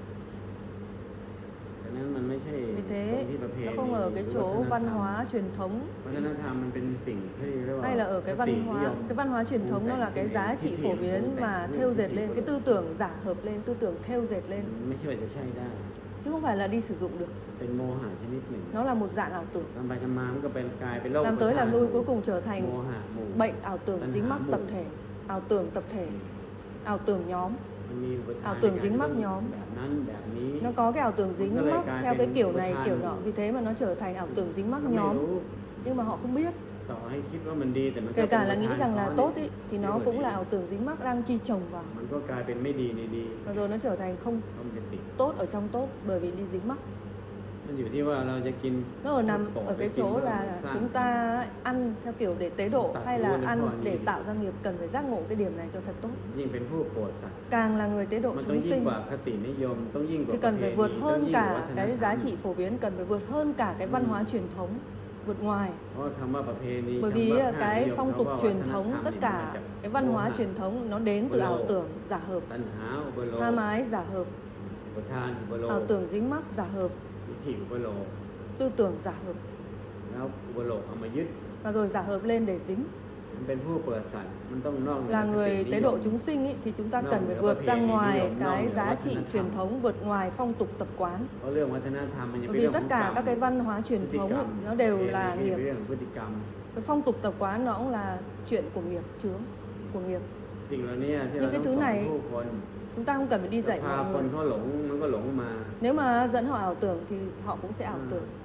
ดังนั้นมันไม่ใช่ Vì ตรง thế ที่ประเพณี nó không ở cái หรือ chỗ วัฒนธรร văn ม hóa truyền thống วัฒนธรรมมันเป็นสิ่งที่เรียกว่า hay là ở cái คติ văn นิย hóa ม cái văn hóa truyền thống nó là cái giá trị phổ biến mà thêu dệt lên, cái tư tưởng giả hợp lên, tư tưởng thêu dệt lên ไม่ใช่ว่าจะใช่ได้ chứ không phải là đi sử dụng được. เป็นโมหะชนิดหนึ่ง Nó là một dạng ảo tưởng. ทำไปทำมามันก็เป็นกลายเป็นโรค Làm tới làm lui cuối cùng trở โม thành หะหมู่ bệnh ảo tưởng Tân dính hả mắc mù. tập thể, ảo tưởng tập thể, ảo tưởng nhóm. มันมีอุปทาน ảo tưởng ในการ dính mắc ที่ nhóm แบบนั้นแบบนี้ Nó có cái ảo tưởng dính Nó lại mắc cài theo cái thành kiểu một này than kiểu mù. nọ, vì thế mà nó trở thành ảo tưởng dính mắc เขาไม่ nhóm รู้ nhưng mà họ không biết. ต่อให้คิดว่ามันดีแต่มันก็ Kể เป็น cả là อุป nghĩ ทาน rằng ซ้อ là น tốt ý, thì nó เรียกว่า cũng là ảo tưởng dính mắc đang chi chồng vào มันก็กลายเป็นไม่ดีในดี và rồi nó trở thành không ต้องเป็นติด tốt ở trong tốt bởi vì đi dính mắc. มันอยู่ที่ว่าเราจะกิน Nó ở nằm Tổ ở cái để chỗ tìm là ra chúng ta ăn theo kiểu để tế độ Tạo hay luôn là đến ăn khỏi để gì. tạo ra nghiệp, cần phải giác ngộ cái điểm này cho thật tốt. ยิ่งเป็นผู้โปรดสัตว์ Càng là người tế độ มันต้อง chúng ยิ่ง sinh กว่าคตินิยมต้องยิ่งกว่า thì ประ cần เพ phải ณี vượt ต้อง hơn ยิ่งกว่าวั cả ฒน cái ธรร giá ม trị phổ biến, cần phải vượt hơn cả cái văn Ừ. hóa truyền thống, vượt ngoài. เพราะว่าคำว่าประเพณี Bởi คำ vì ว่า là ค่านิ cái ยม phong คำ tục ว่าวั truyền ฒนธรร thống, ม tất เนี่ยมันมา cả จาก cái văn โม hóa หะ truyền thống nó đến từ Bồ ảo lồ. tưởng giả hợp, ตัณหาอุปโล tha mái giả hợp, อุปทานอุปโล ảo tưởng dính mắc giả hợp, วิถีอุปโล tư tưởng giả hợp. แล้วอุปโลกเอามายึด và rồi giả hợp lên để dính. มันเป็นผู้เปิดสัตว์มันต้องนอกเหนือ Là คติ người นิ tế ย độ ม chúng sinh ý, thì chúng ta Nó cần không phải có vượt cái ra niềm ngoài niềm cái nó giá là trị วัฒนธรรม truyền thống, vượt ngoài phong tục tập quán. เพราะเรื่องวัฒนธรรมมันจะ Bởi เป็น vì เรื่อง tất ของ cả กรรม các cái văn hóa พฤ truyền ติ thống กรรม ấy, nó đều ประเพ là ณี nghiệp. เรื่องของพฤติกรรม Cái phong tục tập quán nó cũng là chuyện của nghiệp, chướng của nghiệp. สิ่งเหล่านี้ที่ Nhưng เรา cái ต้อง thứ สอน này ผู้คน chúng ta không cần phải đi จะ dạy พา mọi คน người. เขาหลงมันก็หลงมา Nếu mà dẫn họ ảo tưởng thì họ cũng sẽ ảo Ừ. tưởng.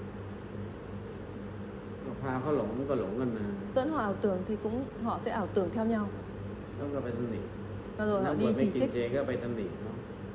พาเขาหลงมันก็หลงกันมา Dẫn họ ảo tưởng thì cũng họ sẽ ảo tưởng theo nhau. แล้วก็ไปตำหนิ Và rồi họ นักบ đi วชไม่ chỉ กิน trích. เจก็ไปตำหนิเขา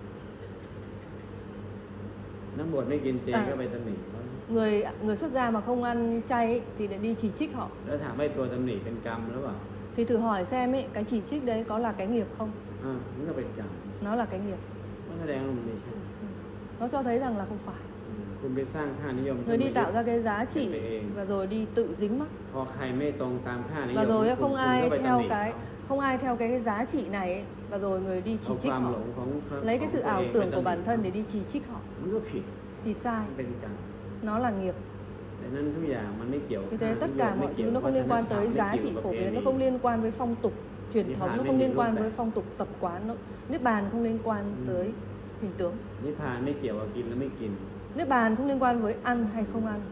นักบวชไม่กินเจอ่าก็ไปตำหนิเขา Người người xuất gia mà không ăn chay ấy, thì lại đi chỉ trích họ. แล้วถามให้ตัวตำหนิเป็นกรรมหรือเปล่า Thì thử hỏi xem ấy, cái chỉ trích đấy có là cái nghiệp không? อ่ามันก็เป็นกรรม Nó là cái nghiệp. มันแสดงว่ามันไม่ใช่ Nó cho thấy rằng là không phải. อืมคุณไปสร้างค่านิยม Người đi ขึ้นมา tạo ra cái giá Cái trị về- và rồi đi tự dính mắc. พอใครไม่ตรงตามค่านิยม Và rồi คุณ không คุณ ai ก็ไปตำ theo หนิ cái เขา không ai theo cái giá trị này ấy, và rồi người đi chỉ เอา trích ความหล họ. งของของ Lấy cái sự ตัว ảo เอง tưởng ไป của ตำหนิ bản thân để đi chỉ trích họ มันก็ผิด thì sai. มันเป็นกรรม Nó là nghiệp. แต่นั้นทุกอย่างมันไม่เกี่ยว Vì ค่า thế tất นิย cả มไม่ mọi เกี่ยว thứ nó không liên quan tới วัฒนธรรม giá ไม่ trị เกี่ยว phổ กับ biến, nó ประเพณี không liên quan với phong tục truyền Niết thống, bàn nó mới không nhìn liên lúc quan này. với phong tục tập quán, nó niết bàn không liên quan Ừ. tới hình tướng. นิพพานไม่เกี่ยวกับกินหรือไม่กิน Niết bàn không liên quan với ăn hay không ăn,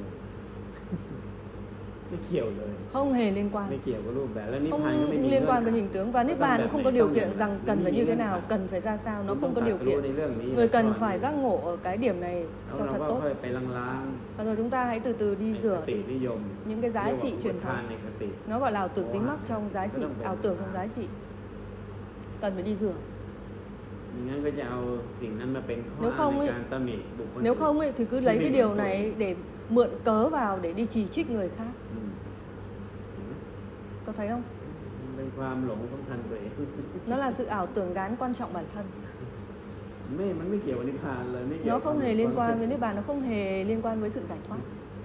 ไม่เกี่ยวเลย không hề liên ไม่ quan. เกี่ยวกับรูปแบบแล้วนิพ Không พานก็ไม่มี liên quan เงื่ với อนไข hình tướng và niết Nó bàn đang không đẹp có này, điều ต้อง kiện đẹp rằng này, cần nó phải มี như thế เงื่อน nào, ไข cần phải ra sao, nó คุณ không ต้ có อง điều ตรัสรู้ kiện. ในเรื่องนี้ Người cần ก่อน phải giác ngộ ở cái điểm này แล้ว cho เรา thật ก็ tốt. ค่อยไปล้าง Và rồi chúng ta hãy từ từ ๆ đi ในค rửa ตินิยม những cái giá เรียกว่า trị อุป truyền ทาน thống. ในคติ Nó gọi là ảo tưởng dính mắc trong giá trị, Nó đang ảo bền tưởng vững. trong giá trị. Cần phải đi rửa. ไม่งั้นก็จะเอาสิ่งนั้นมาเป็นข้อ Nếu อ้าง không ใน ấy, การตำหนิบุคคล nếu อื่น không ấy, thì cứ lấy cái điều này để mượn cớ vào để đi chỉ trích người khác. อืม Có thấy không? มันเป็นความหลงสำคัญตัวเอง Nó là sự ảo tưởng gán quan trọng bản thân. ไม่มันไม่เกี่ยวกับนิพพานเลยไม่เกี่ยว Nó กับ không hề ควา liên ม quan với niết bàn, nó không hề liên quan với sự giải thoát.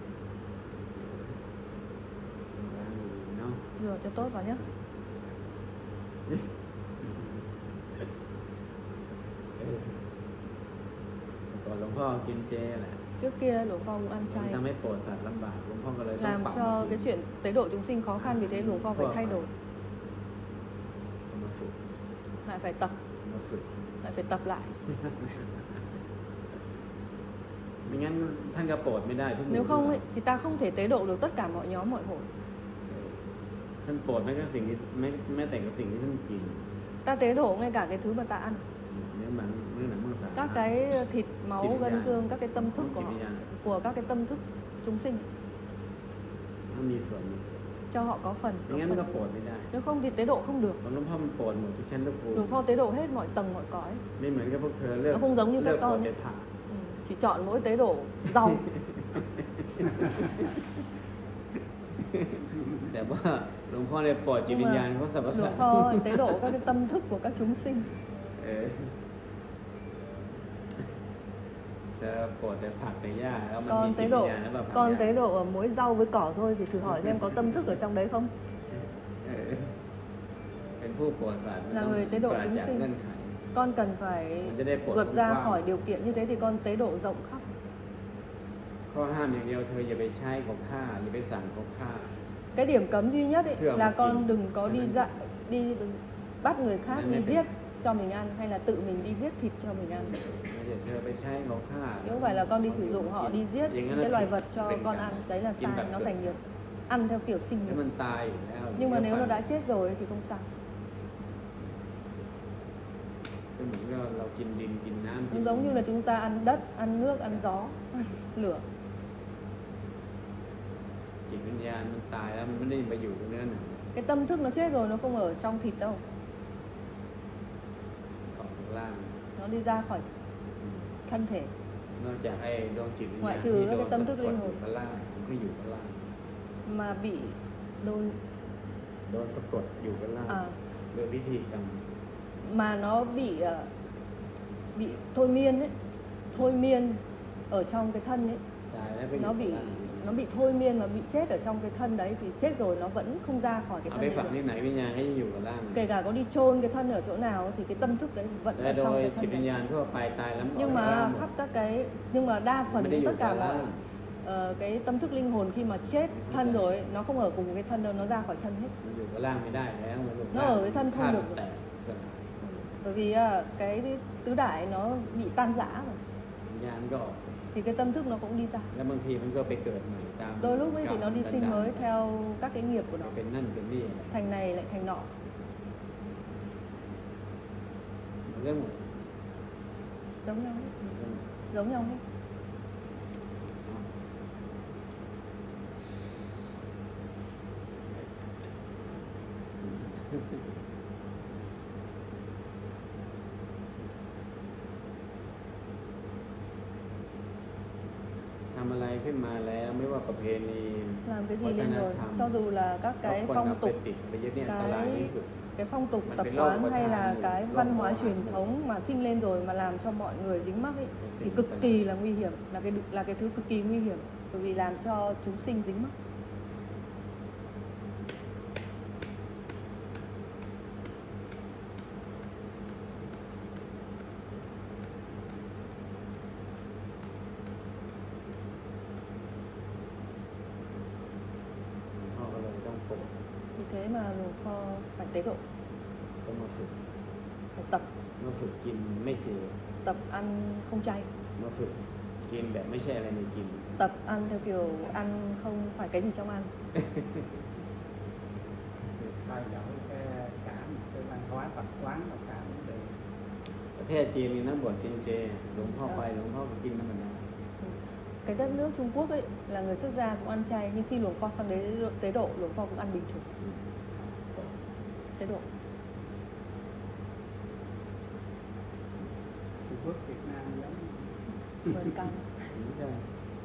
เนาะ Rửa cho tốt vào nhé. ก่อนหลวงพ่อกินเจแหละ Trước kia Lục Phong cũng ăn มัน chay, ทำให้โปรดสัตว์ลำบากหลวงพ่อก็เลยต้อง làm ปรับ cho cái chuyện tế độ chúng sinh khó khăn, vì thế Lục Phong phải thay đổi, มาฝึก lại phải tập, มาฝึก lại phải tập lại. ไม่งั้นท่านก็โปรดไม่ได้ทุกหมู่ Nếu không ấy, thì ta không thể tế độ được tất cả mọi nhóm mọi hội. ท่านโปรดแม้กระทั่งสิ่งที่แม้แม้แต่กับสิ่งที่ท่านกิน Ta tế độ ngay cả cái thứ mà ta ăn, เนื้อหนังเนื้อหนังมังสา các cái thịt, máu, Thịt gân da. xương, các cái tâm thức của Thịt họ, da. của các cái tâm thức chúng sinh, มันมีส่วนมีส่วน cho họ có phần, ไม่ có งั้นก็ phần. โปรดไม่ได้ Nếu không thì tế độ không được. เพราะหลวงพ่อมันโปรดหมดทุกชั้นทุกภูมิ Lục Phong tế độ hết mọi tầng mọi cõi. ไม่เหมือนกับพวกเธอเลือก Nó không giống như เลื các อกโปรด con. แต่ผัก Ừ, chỉ chọn mỗi tế độ rau. แต่ว่าหลวงพ่อเนี่ยโปรดจิตวิญญาณเขาสรรพสัต Lục ว์ Phong tế độ các cái tâm thức của các chúng sinh. เออแต่โปรดแต่ผักแต่หญ้าแล้วมันมี Con จิต tế วิ độ, ญญาณแล้วแบบผัก con หญ้า tế độ ở mỗi rau với cỏ thôi, thì thử hỏi xem có tâm thức ở trong đấy không? เออเป็นผู้โปรดสัตว์ Là người tế độ ปราศ chúng จาก sinh. เงื่อนไข Con cần phải Mình sẽ để bổ vượt sung ra qua. khỏi điều kiện như thế thì con tế độ rộng khắp. ข้อห้ามอย่างเดียวเธออย่าไปใช้เขาฆ่าอย่าไปสั่งเขาฆ่า Cái điểm cấm duy nhất ấy Thường là là con gì? đừng có đi Nên- dạ, đi đừng bắt người khác Nên đi nên phải- giết cho mình ăn, hay là tự mình đi giết thịt cho mình ăn. อย่าเธอไปใช้เขาฆ่า Chứ không phải là con đi sử dụng họ đi giết อย่างนั้น cái loài ผิด vật cho เป็น con กรรม ăn, đấy là กิน sai, แบบ nó เกิด thành nghiệp. Ăn theo kiểu sinh ถ้า nghiệp. มันตายอยู่แล้ว Nhưng mà เดี๋ยว nếu nó ไป đã chết rồi thì không sao. ก็เหมือนกับเรากินดินกินน้ำกิน Cũng giống như là chúng ta ăn đất, ăn nước, ăn gió, ăn lửa. จิตวิญญาณมันตายแล้วมันไม่ได้ไปอยู่ตรงเนื้อหนัง Cái tâm thức nó chết rồi, nó không ở trong thịt đâu. ออกจากร่าง Nó đi ra khỏi thân thể. นอกจากไอ้ดวงจิตวิญญาณ Ngoại ที่ trừ โด các น cái tâm สะ thức กด linh อยู่ hồn กับร่างมันก็อยู่กับร่าง mà bị đôn โดนสะกดอยู่กับร่าง à, โดยวิธีกรรม mà nó bị ờ, bị thôi miên ấy, thôi miên ở trong cái thân ấy, ตายแล้วก็อยู่ nó กับ bị ร่าง nó bị thôi miên mà bị chết ở trong cái thân đấy thì chết rồi nó vẫn không ra khỏi cái เอา thân ไป đấy ฝัง được. ที่ไหนวิญญาณก็ยังอยู่กับร่าง Kể cả có đi chôn cái thân ở chỗ nào ấy, thì cái tâm thức đấy vẫn แต่ ở โด trong ย cái จิต thân วิญ đấy. ญาณทั่วไปตายแล้วมันออก Nhưng จากร่าง mà หมด khắp các cái nhưng mà đa มัน phần ไม่ได้ với อยู่ tất กับ cả ร่า mọi ง ờ, cái tâm thức linh hồn khi mà chết thân rồi ấy, nó không ở cùng cái thân đâu, nó ra khỏi thân hết. มันอยู่กับร่างไม่ได้แล้วมันอยู่กับ nó ร่าง ở với thân ธา không ตุ được. แตกสลาย Bởi vì à, cái tứ đại nó bị tan rã rồi วิญญาณก็ออก thì cái tâm thức nó cũng đi ra. แล้วบางทีมันก็ไปเกิดใหม่ตาม Đôi lúc ấy thì nó đi กรรม sinh บันดาล mới theo các cái nghiệp của nó, เป็นนั่นเป็นนี่อะไร thành này lại thành nọ. เรื่องหมด Giống nhau hết, เรื่องหมด giống nhau hết. ทำอะไรขึ้นมาแล้วไม่ว่าประเพณี Làm cái วั gì ฒ lên น rồi, ธรรม cho dù là các แล้ว cái คน phong เอาไป tục, ติดไปยึดเนี่ยอันตรายที่สุด cái phong tục Mà tập cái lô quán của hay thằng là thì cái lô văn của hóa thằng. truyền thống mà sinh lên rồi mà làm cho mọi người dính mắc ấy thì Sinh cực ra. kỳ là nguy hiểm, là cái là cái thứ cực kỳ nguy hiểm, bởi vì làm cho chúng sinh dính mắc. Họก็เลยต้องฝึก Vì thế mà Lục Kho phải tế độ, ต้องมาฝึก phải tập มาฝึกกินไม่เจ tập ăn không chay, มาฝึกกินแบบไม่ใช่อะไรในกิน tập ăn theo kiểu ăn không phải cái gì trong ăn. thay đổi cái cả một cái văn hóa tập quán và cả vấn đề ประเทศจีนนี่นะบวชกินเจหลวงพ่อไปหลวงพ่อก็กินธรรมดา Cái đất nước Trung Quốc ấy là người xuất gia cũng ăn chay, nhưng khi Lục Kho sang đấy tế độ, Lục Kho cũng ăn bình thường. Tế độ. Trung Quốc Việt Nam giống Mời can. ไม่ได้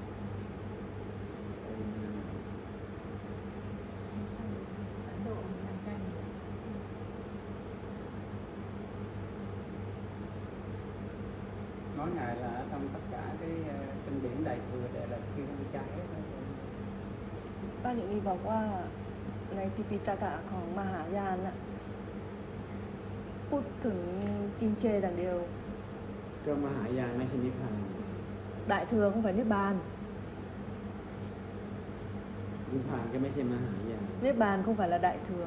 Ấn Độ mình làm chay. nói ngài là trong tất cả cái ờ, kinh điển đại thừa đều là kêu ăn chay hết á. ป้าหนิงลีบอกว่าในทิปิตากะของมหายานน่ะพูดถึงกินเจอย่างเดียวก็มหายานไม่ใช่นิพพาน đại thừa không phải niết bàn, นิพพานก็ไม่ใช่มหายาน niết bàn không phải là đại thừa.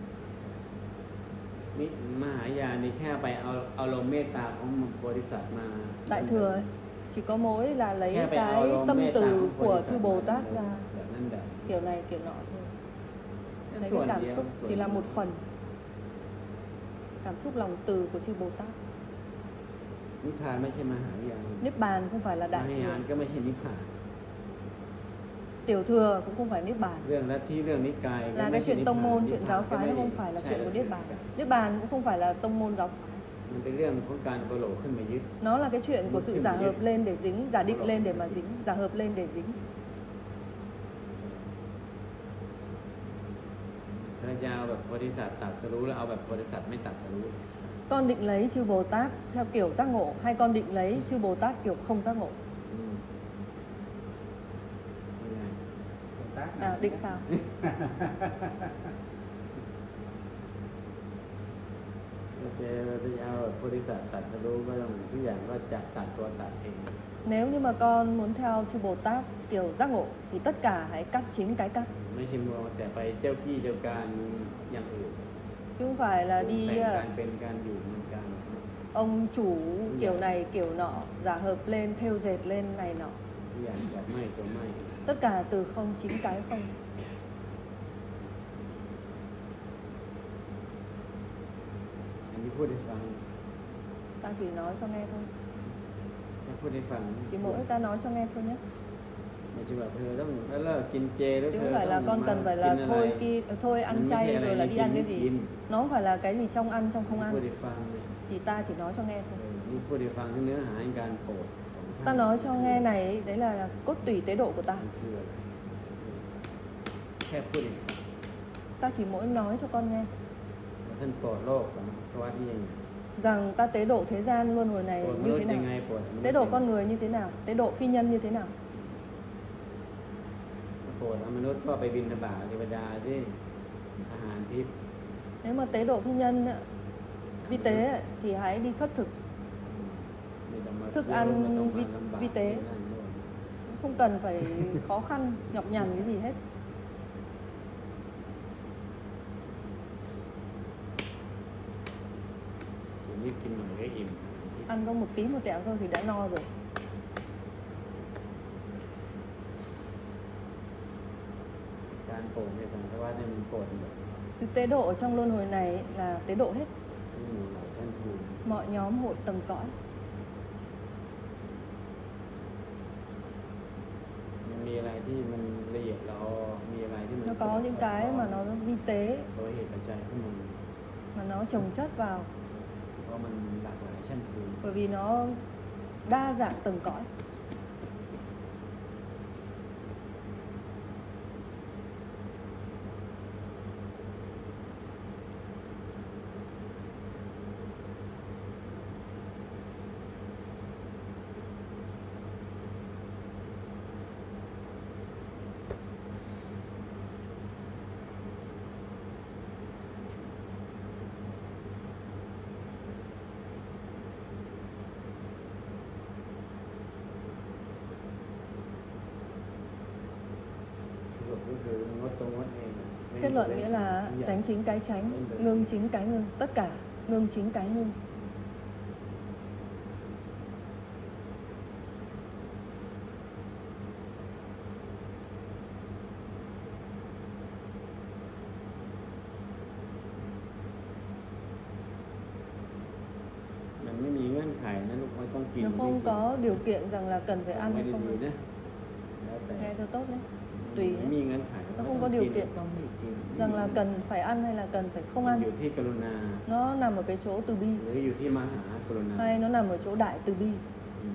มิมหายานนี่แค่ไปเอาเอาลมเมตตาของโพธิสัตว์มา Đại thừa ấy, chỉ có mỗi là lấy แค่ไปเอา cái ลม tâm เมตตา từ ของโพ của ธิสั chư ตว์ Bồ มา Tát ra, แบบนั้นแหละ kiểu này kiểu nọ thôi. Lấy ส่ว cái น cảm เดียว xúc ส่วน chỉ là เดียว một phần, cảm xúc lòng từ của chư Bồ Tát. นิพพานไม่ใช่มหายาน Niết bàn không phải là ม đại หายาน thừa, ก็ไม่ใช่นิพพาน tiểu thừa cũng không phải niết bàn. เรื่องลัทธิเรื่องนิกายก็ Là ไม่ cái ใช่ chuyện นิพ tông พาน môn, นิพ chuyện พาน giáo ก็ phái ไม่ nó không phải là ใช่ chuyện của เรื่ niết อง bàn. เดียวกัน Niết bàn cũng không phải là tông môn giáo phái. มันเป็นเรื่องของการกระโหลกขึ้นมายึด Nó là cái chuyện của sự giả hợp lên để dính, giả định lên để mà dính, giả hợp lên để dính. ถ้าจะเอาแบบโพธิสัตว์ตรัสรู้แล้วเอาแบบโพธิสัตว์ไม่ตรัสรู้ Con định lấy chư Bồ Tát theo kiểu giác ngộ hay con định lấy chư Bồ Tát kiểu không giác ngộ? อืมไม่ได้ Bồ Tát À, này định sao? ถ้าจะถ้าจะเอาแบบโพธิสัตว์ตรัสรู้ก็ต้องทุกอย่างก็จะตัดตัวตัดเอง Nếu như mà con muốn theo chư Bồ Tát kiểu giác ngộ thì tất cả hãy cắt chính cái cắt, ไม่ใช่มัวแต่ไปเจ้ากี้เจ้าการอย่างอื่น chứ không phải là ปรุง đi แต่ง à, การเป็นการอยู่มันการ ông chủ kiểu này kiểu nọ, giả hợp lên, thêu dệt lên này nọ. ทุกอย่างจะไม่จะไม่ Tất cả từ không chính cái không. อันนี้พูดให้ฟัง Ta chỉ nói cho nghe thôi, แค่พูดให้ฟัง chỉ mỗi ta nói cho nghe thôi nhé. ไม่ใช่ว่าเธอต้องแล้วเลิกกินเจแล้ว Chứ เธ không อ phải ต้ là อง con มา cần phải กิ là นอะไร thôi ki, thôi ăn Mình chay mới rồi là này đi kín ăn cái mới gì. kín. Nó không phải là cái gì trong ăn trong không พูด ăn, ให้ฟังเนี่ย chỉ ta chỉ nói cho nghe เอ thôi. อนี่พูดให้ฟังถึงเนื้อหาในการโปรดของท่าน Ta nói cho nghe này, đấy là cốt tủy tế độ của ta. มันคืออะไรแค่พูดให้ฟัง Ta chỉ mỗi nói cho con nghe ว่าท่านโปรดโลกสมสวัสดิ์ยังไง rằng ta tế độ thế gian luân hồi này โปรดม như นุษ thế ย์ยังไง nào, โปรดมนุษย์ tế độ ยังไง con người như thế nào, tế độ phi nhân như thế nào. โปรดมนุษย์ก็ไปบิณฑบาตเทวดาที่อาหารทิพย์ Nếu mà tế độ phi nhân ấy, vi tế ấy, thì hãy đi khất thực. ไม่ต้องมา thức เที่ยว ăn ไม่ต้องมา vi, ลำบาก vi tế. นั่นโน่น Không cần phải khó khăn, nhọc nhằn cái gì hết. chỉ biếtกินหน่อยก็อิ่ม Ăn có một tí một tẹo thôi thì đã no rồi. การโปรดในสังสารวัฏเนี่ยมันโปรดหมด Sự tế độ ở trong luân hồi này ấy là tế độ hết ทั้งหมู่เหล่าชั้นภูมิ mọi nhóm hội tầng cõi. มันมีอะไรที่มันละเอียดเรามีอะไรที่มัน Nó có những cái mà nó vi tế โดยเหตุปัจจัยของมัน mà nó chồng chất vào เพราะมันหลากหลายชั้นภูมิ bởi vì nó đa dạng tầng cõi. สรุปก็คืองดตรงงดเองไม่ Kết luận nghĩa là ทุกอย่าง tránh chính cái tránh, ngưng chính cái ngưng, tất cả ngưng chính cái ngưng. มันไม่มีเงื่อนไขนะลูกไม่ต้องกิน Nó ไม่ không กิน có điều kiện rằng là cần phải ไม่ ăn ได้ hay không ดี ăn. นะแล้วแต่ Nghe cho tốt nhé. Tùy ไม่ nhé. มีเงื่อนไข Nó không có điều kiện ต้องไม่กิน Rằng là cần phải ăn hay là cần phải không มัน ăn. อยู่ที่กรุณา Nó nằm ở cái chỗ từ bi หรืออยู่ที่มหากรุณา hay nó nằm ở chỗ đại từ bi. อืม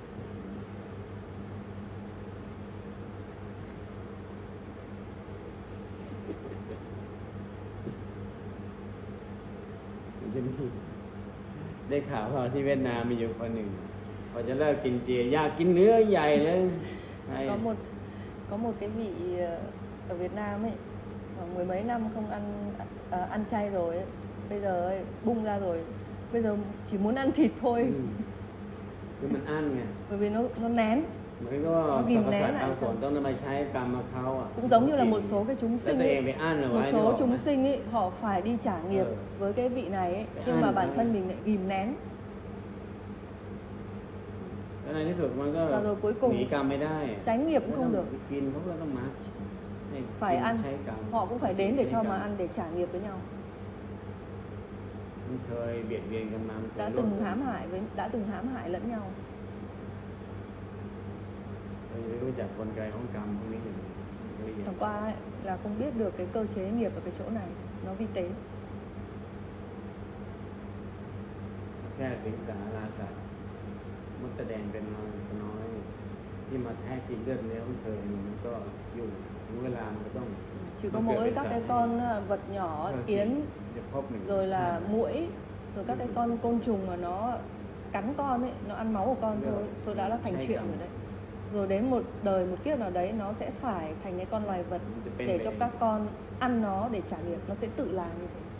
มันจะมีได้ข่าวว่าที่เวียดนามมีอยู่คนหนึ่งพอจะเลิกกินเจอยากกินเนื้อใหญ่เลยไอ้ Có một có một cái vị ờ, ở Việt Nam ấy khoảng mười mấy năm không ăn ờ, ăn chay rồi ấy. Bây giờ ấy, bung ra rồi. Bây giờ chỉ muốn ăn thịt thôi อืมคือมันอั้นไง bởi vì nó nó nén. เหมือนก็สรรพ ghim สัต nén ว์ lại บางส่วน xong. ต้องนำมาใช้กรรมมาเขาอ่ะ Cũng giống như là một số cái chúng แล้ว sinh ตัวเอง ấy, ไปอั้นเอา một ไว้นึกอ số อกไหม chúng sinh ấy họ phải đi trả nghiệp Ừ. với cái vị này ấy, Phải nhưng ăn mà bản thôi. thân mình lại ghim nén. แล้วในที่สุดมันก็แล้ว cuối cùng หนีกรรมไม่ได้ tránh nghiệp cũng ไม่ต้อ không ง được. กินเขาก็ต้องมาให้ Phải กิน ăn. ใช้กรรม Họ cũng phải đến để ใช้ cho กรร mà ăn để trả nghiệp với nhau. มันเคยเบียดเบียนกันมามันเคย Đã ร่วม từng กัน hãm hại với đã từng hãm hại lẫn nhau. เราจะรู้จักกลไกของกรรมพวกนี้อยู่ละเอียด Chẳng qua ấy, là không biết được cái cơ chế nghiệp ở cái chỗ này, nó vi tế. แค่สิงสาราสัตว์มดตะแดงเป็นน้อยน้อย ที่มาแท้กินเลือดเนื้อของเธอเนี่ยมันก็ยุ่งถึงเวลามันก็ต้อง Chỉ có Nó kêu mỗi về các sản cái này. con à, vật nhỏ, Thơ kiến, จะพบหนึ่ง rồi là ชาติ muỗi, rồi các cái con côn trùng mà nó cắn con ấy, nó ăn máu của con thôi, thôi đã là thành Sai chuyện cầm. rồi đấy. Rồi đến một đời một kiếp nào đấy nó sẽ phải thành cái con loài vật มันจะเป็น để ไป cho các con ăn nó để trả nghiệp, nó sẽ tự làm như thế.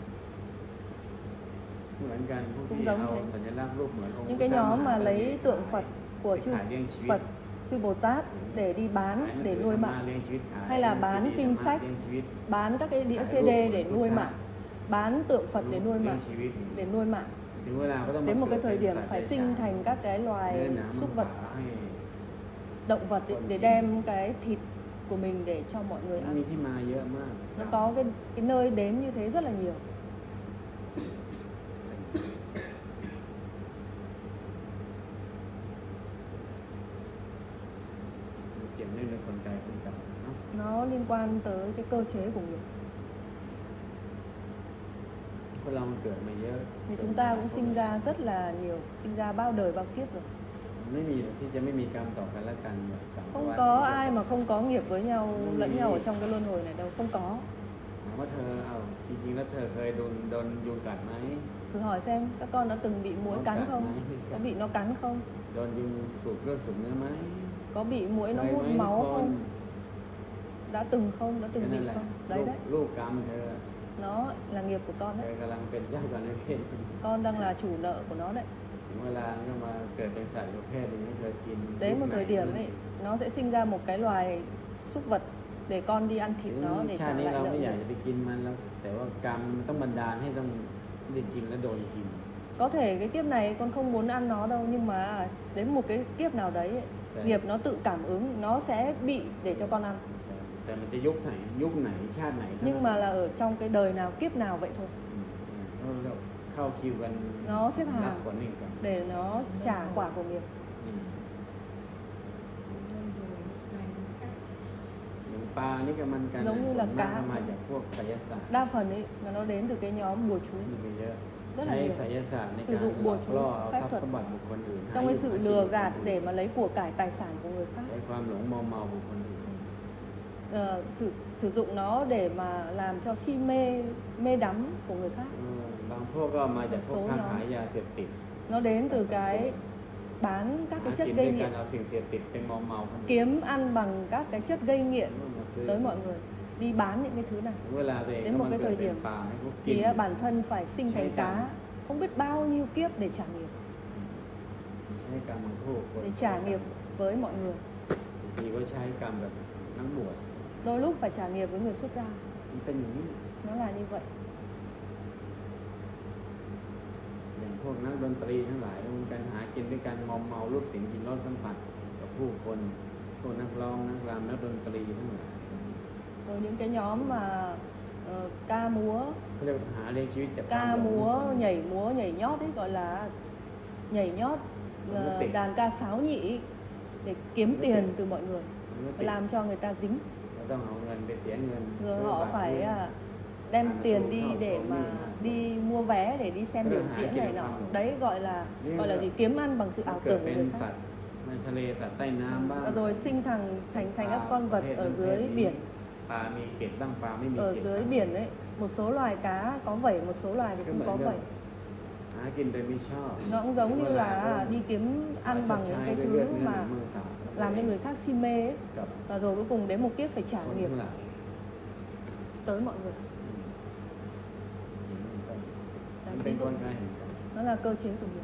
เหมือนกันพวก Cũng ที่ giống เอา thế. สัญลักษณ์รูปเหมือนองค์ Những cái nhóm mà lấy tượng Phật của ไป chư ขายเลี้ยงชีวิต Phật, chư Bồ Tát để đi ขาย bán หนัง để สือ nuôi ธรรมะ mạng, เลี้ยงชีวิตขาย hay là bán ซีดี kinh ธรรมะ sách, เลี้ยงชีวิต bán các cái đĩa Khải xê đê Lục, để Lục nuôi Thác. mạng, bán tượng Phật để nuôi เลี้ยง mạng, ชีวิต để nuôi mạng. ถึงเวลาก็ต้องมา Đến một cái เกิด thời เป็น điểm สัตว์ phải เดรัจฉาน sinh thành các cái เนื้อ loài หนามั súc น vật, สาให้ động vật ấy, để đem cái thịt của mình để cho mọi người มันมี ăn. ที่มาเยอะมาก Nó có cái cái nơi đến như thế rất là nhiều. มันเกี่ยวเนื่องในกลไกของกรรมเนาะ Nó liên quan tới cái cơ chế của nghiệp. พวกเรามันเกิดมาเยอะ Thì chúng ta cũng sinh ra rất là nhiều, sinh ra bao đời bao kiếp rồi. มันไม่มีหรอกที่จะไม่มีกรรมต่อกันและกันแบบสังสาร Không วัฏ có ai mà không có nghiệp với nhau, lẫn nhau ở trong cái luân hồi này đâu, không có. ถามว่าเธอเอาจริงๆแล้วเธอเคยโดนโดนยุงกัดไหม Thử hỏi xem các con đã từng bị muỗi Có cắn cắn không? máy, bị Có cắn. bị nó cắn không? โดนยุงสูบเลือดสูบเนื้อไหม Có bị muỗi nó เคย hút ไหมทุก máu คน không? Đã từng không? Đã แค่ từng นั้ bị นแหละ không? ลู Đấy ก đấy, ลูกกรรมเธอ nó là nghiệp của con เธ đấy. อกำลังเป็นเจ้ากรรมนายเวร Con đang là chủ nợ của nó đấy. ถึงเวลาก็มาเกิดเป็นสัตว์ประเภทนี้ไม่เคยกิน Đến một thời điểm ấy, nó sẽ sinh ra một cái loài súc vật để con đi ăn thịt nó để ชา trả ตินี้ lại เรา nợ ไม่อยาก nghiệp. จะไปกินมันแล้วแต่ว่ากรรมมันต้องบันดาลให้ต้องได้กินและโดนกิน Có thể cái kiếp này con không muốn ăn nó đâu, nhưng mà đến một cái kiếp nào đấy ấy, Đấy. nghiệp nó tự cảm ứng, nó sẽ bị để cho con ăn. แต่มันจะยุคไหนยุคไหนชาติไหน Nhưng mà là ở trong cái đời nào, kiếp nào vậy thôi. อืมเราเข้าคิวกัน Nó xếp รับ hàng ผลแห่งกรรม để nó trả quả của nghiệp. อืมมันอยู่ในกะอย่างปลานี่ก็มันกัน giống như ส่ là วนมาก cá. ก็มาจากพวกไสยศาสตร์ Đa phần ấy là nó đến từ cái nhóm bùa chú. มีไปเยอะ rất là ใช้ nhiều. ไสยศาสตร์ใน sử การ dụng หล bùa อก chú, ล่อเอาท phép รัพย์ thuật สมบัติบุคคลอื่น trong cái ให้ sự อยู่ lừa ให้ gạt กิน để mà lấy của cải tài sản của người khác. ใช้ความหลงเมาเมาบุคคลอื่น Ờ, sử, sử dụng nó để mà làm cho si mê mê đắm của người khác. เออบางพวกก็มาจากพวกค้าขายยาเสพติด Nó đến từ cái bán các หา cái กิ chất นด้ว gây ยการ nghiện, เอาสิ่งเสพติดไปเมาเมาๆคนอื่น kiếm ăn bằng các cái chất gây nghiện มาซื้อ tới mọi người, đi bán những cái thứ này. ถึงเวลาตัวเอง Đến ก็ một มัน cái เกิด thời เป็น điểm ปลาให้พวกกิน thì à, bản thân phải sinh Cháy thành cá, cả. không biết bao nhiêu kiếp để trả nghiệp, ใช้กรรมของผู้คน để trả nghiệp với mọi người. บางทีก็ใช้กรรมแบบนักบวช Đôi lúc phải trả nghiệp với người xuất gia, มันเป็นอย่างนี้ nó là như vậy. อย่างพวกนักดนตรีทั้งหลายมันการหากินด้วยการมอมเมารูปเสียงกลิ่นรสสัมผัสกับผู้คนพวกนักร้องนักรำนักดนตรีทั้งหลาย Rồi những cái nhóm mà ờ, ca múa, เขาเรียกว่าหาเลี้ยงชีวิตจากความ ca หลง múa, nhảy múa, nhảy nhót ấy, gọi là nhảy nhót, Nó ờ, tiện. đàn ca sáo nhị ấy, để kiếm Nó tiền tiện. từ mọi người, มันก็ติด làm cho người ta dính. เราต้องเอาเงินไปเสียเงิน Rồi ซื้อ họ บัตร phải ซื้อ à, đem Ăn tiền uống đi thao để số mà như thế nào. đi mua vé để đi xem Cái biểu đó hả? diễn Cái này đó nọ. không được. Đấy gọi là Nhưng gọi là mà- gì, kiếm ăn bằng sự มัน ảo เกิด tưởng เป็ của น người สั khác. ตว์ในทะเลสัตว์ใต้น้ำบ้าง Rồi sinh thành thành thành các con vật ở dưới biển. ปลามีเกล็ดบ้างปลาไม่มี Ở เกล็ด dưới บ้าง biển đấy, một số loài cá có vảy, một số loài thì Cái không bệnh có đó. vảy. หากินโดยไม่ชอบ Nó cũng giống như เวลา là đi kiếm ăn bằng những cái ชดใช้ด้วย thứ เลือดเนื้อ mà หนังมังสา làm cho người khác si mê ấy. กับ Và rồi cuối cùng đến một kiếp phải trả คน nghiệp ทั้งหลาย tới mọi người. มัน Đấy, เป็น ví ก dụ ลไกแห่งกรรม nó là cơ chế của nghiệp.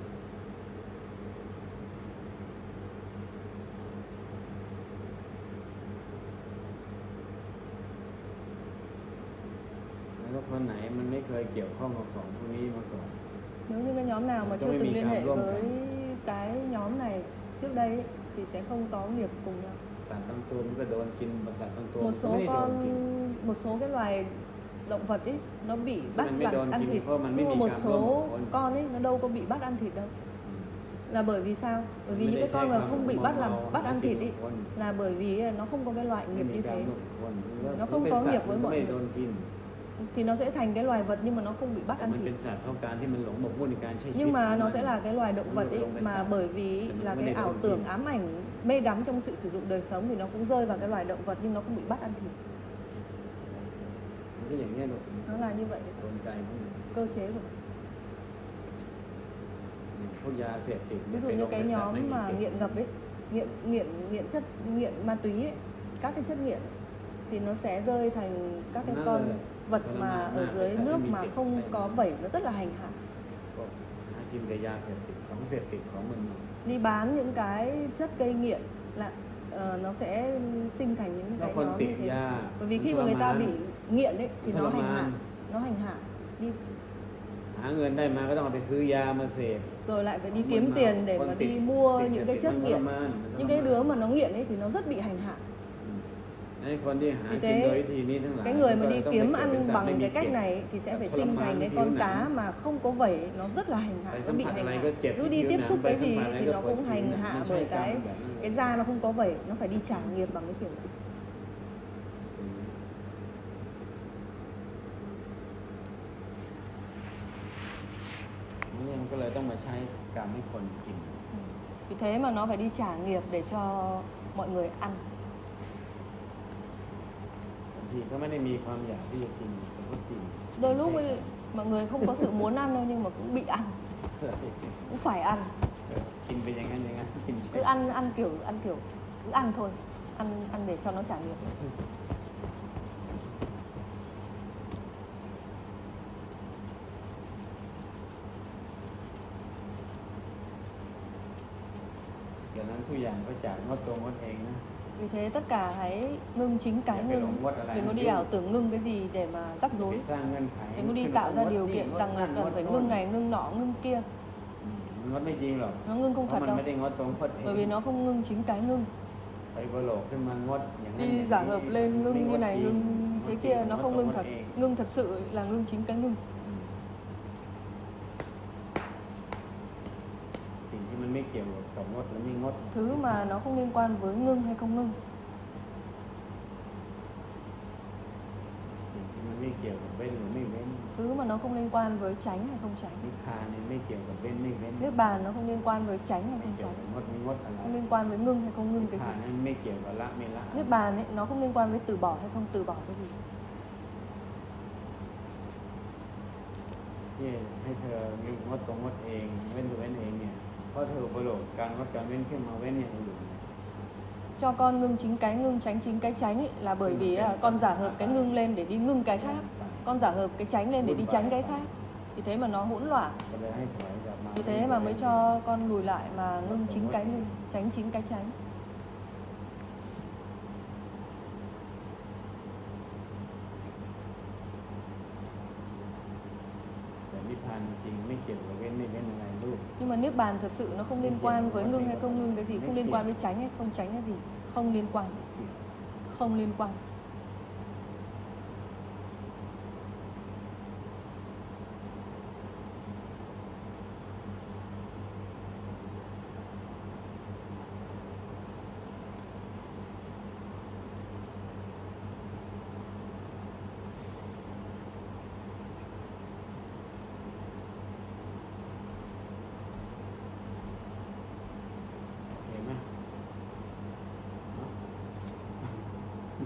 แล้วคนไหนมันไม่เคยเกี่ยวข้องกับของพวกนี้มาก่อน Nếu như cái nhóm nào mà Có chưa cái từng bị liên cảm hệ luôn với cái nhóm này trước đây ấy, thì sẽ không có nghiệp cùng nhau. สัตว์บางตัวมันก็โดนกินสัตว์บางตัว Một มันก็ số ไม่ได้โดน con กิน một số cái loài động vật ấy nó bị bắt Mình mới làm đồn ăn kìm, thịt, thôi mình mới nhưng mà bị một cảm số lông con. con ấy nó đâu có bị bắt ăn thịt đâu. Là bởi vì sao? Bởi vì Mình những để cái con thấy mà con không bị màu bắt làm màu bắt hay ăn thịt thịt ấy của con. là bởi vì nó không có cái loại ไม่ nghiệp มี như การ thế. ลงคน Nó không เป็ có สัตว์ nghiệp với มันก็ mọi ไม่ người. โดนกิน Thì nó sẽ thành cái loài vật nhưng mà nó không bị bắt แต่ ăn มันเป็น thịt. สัตว์เท่าการที่มันหลงหมกมุ่นในการใช้ชีวิต Nhưng mà ของ nó มั sẽ là cái loài động vật ấy Nó lông mà cái bởi vì Thì mình là mới cái để ảo đồn tưởng kim. ám ảnh mê đắm trong sự sử dụng đời sống thì nó cũng rơi vào cái loài động vật nhưng nó không bị bắt ăn thịt. มันก็อย่างเงี้ยลูก Nó là như vậy, กลไกของมัน cơ chế của nó. พวกยาเสพติด Ví dụ ไปล như ง cái ในสัตว์ไม่ nhóm มี mà เกล็ด nghiện ngập ấy, nghiện nghiện nghiện chất nghiện ma túy ấy, các cái chất nghiện thì nó sẽ rơi thành các cái Nó con là vật nó là mà ma- ở ma dưới cái sợi nước bị mà tiệt không tay có nó. vảy, nó rất là hành hạ. ก็หากินแต่ยาเสพติดของเสพติดของมัน Đi bán những cái chất gây nghiện là ờ, nó sẽ sinh thành những แล้ว cái คน nhóm ติด như thế. ยา Bởi vì มัน khi ท mà ร người ta มาน bị nghiện ấy thì Nó nó thở hành hạ, man. nó hành hạ. Đi หาเงินได้มาก็ต้องเอาไปซื้อยามาเสพ rồi lại phải đi Con kiếm mà- tiền để con mà tiệt- đi mua tiệt những tiệt cái tiệt chất nó nghiện. thở man, nó Những thở cái man. đứa mà nó nghiện ấy thì nó rất bị hành hạ. ไอ้คนที่หา Vì กิน thế, โดยวิธีนี้ทั้งหลาย cái người mà ก็ đi ต้อง kiếm ไปเกิดเป็น ăn สัตว์ไม่ bằng มี cái เกล็ cách ด này thì sẽ phải Thật sinh là thành man cái cái con kiểu cá này. mà không có vảy, nó rất là hành hạ, Phải nó xâm bị hại hành lại hạ. có chẹp Cứ cái đi kiểu tiếp nào, xúc phải cái xâm gì hại lại thì có nó phải cũng kiểu hành nào, hạ nó bởi sai cái căn bản là- cái da nó không có vảy, nó phải đi trả nghiệp bằng cái kiểu này. นี่มันก็เลยต้องมาใช้กรรมให้คนกิน Vì thế mà nó phải đi trả nghiệp để cho mọi người ăn. บางทีก็ไม่ได้มีความอยากที่จะกินแต่ก็กิน Đôi lúc ấy, mọi người không có sự muốn ăn đâu nhưng mà cũng bị ăn, cũng phải ăn. กินไปอย่างนั้นอย่างนั้นกินใช่ Cứ ăn ăn kiểu ăn kiểu cứ ăn thôi, ăn ăn để cho nó trả nghiệp. ทุกอย่างก็จากงดตัวงดเองนะ Vì thế tất cả hãy ngưng chính cái อย่าไปหล ngưng. งงดอะไร Đừng có นะ đi ảo tưởng ngưng cái gì để mà rắc ไป rối. สร้างเงื่อนไข Đừng có đi ขึ้น tạo ว่ ra งด điều นี่ kiện งด rằng là นั่น cần งด phải โน่น ngưng này, ngưng nọ, ngưng kia. อืมมันงดไม่จริงหรอก Nó ngưng không เพราะ thật มัน đâu. ไม่ได้งดตัวงดเอง Bởi vì nó không ngưng chính cái ngưng. ไปโบโลขึ้นมางดอย่างนั้นอ Đi ย่าง giả นี้ hợp lên ไม่ ngưng ง như ด này, จริง ngưng ง thế ดจริง kia, nó งด không ตัว ngưng งด thật. เอง Ngưng thật sự là ngưng chính cái ngưng. อืมสิ่งที่มันไม่เกี่ยวกับงดและไม่งด Thứ mà nó không liên quan với ngưng hay không ngưng. สิ่งที่มันไม่เกี่ยวกับเว้นหรือไม่เว้น Thứ mà nó không liên quan với tránh hay không tránh. นิพพานเนี่ยไม่เกี่ยวกับเว้นไม่เว้น Niết bàn nó không liên quan với tránh hay ไม่ không เกี่ยว tránh. กับงดไม่งดอะไร Không liên quan với ngưng hay không นิ ngưng พ cái พาน gì. นั้นไม่เกี่ยวกับละไม่ละ Niết bàn ấy, nó không liên quan với từ bỏ hay không từ bỏ cái gì. ที่ให้เธอมีงดตรงงดเองเว้นตัวเว้นเองเนี่ยเพราะเธออุปโลกการงดการเว้นขึ้นมาเว้นอย่างอื่น Cho con ngưng chính cái ngưng, tránh chính cái tránh ấy, là bởi vì à, con giả hợp cái ngưng lên để đi ngưng cái khác. Con giả hợp cái tránh lên để đi tránh cái khác. Vì thế mà nó hỗn loạn. ก็เลยให้ถอยกลับมา Vì thế mà mới cho con lùi lại mà ngưng chính cái ngưng, tránh chính cái tránh. แต่นิพพานจริงไม่เกี่ยวกับเว้นไม่เว้นอะไรลูก Nhưng mà niết bàn thật sự nó không liên quan với ngưng hay không ngưng cái gì, không liên quan với tránh hay không tránh cái gì, không liên quan, không liên quan.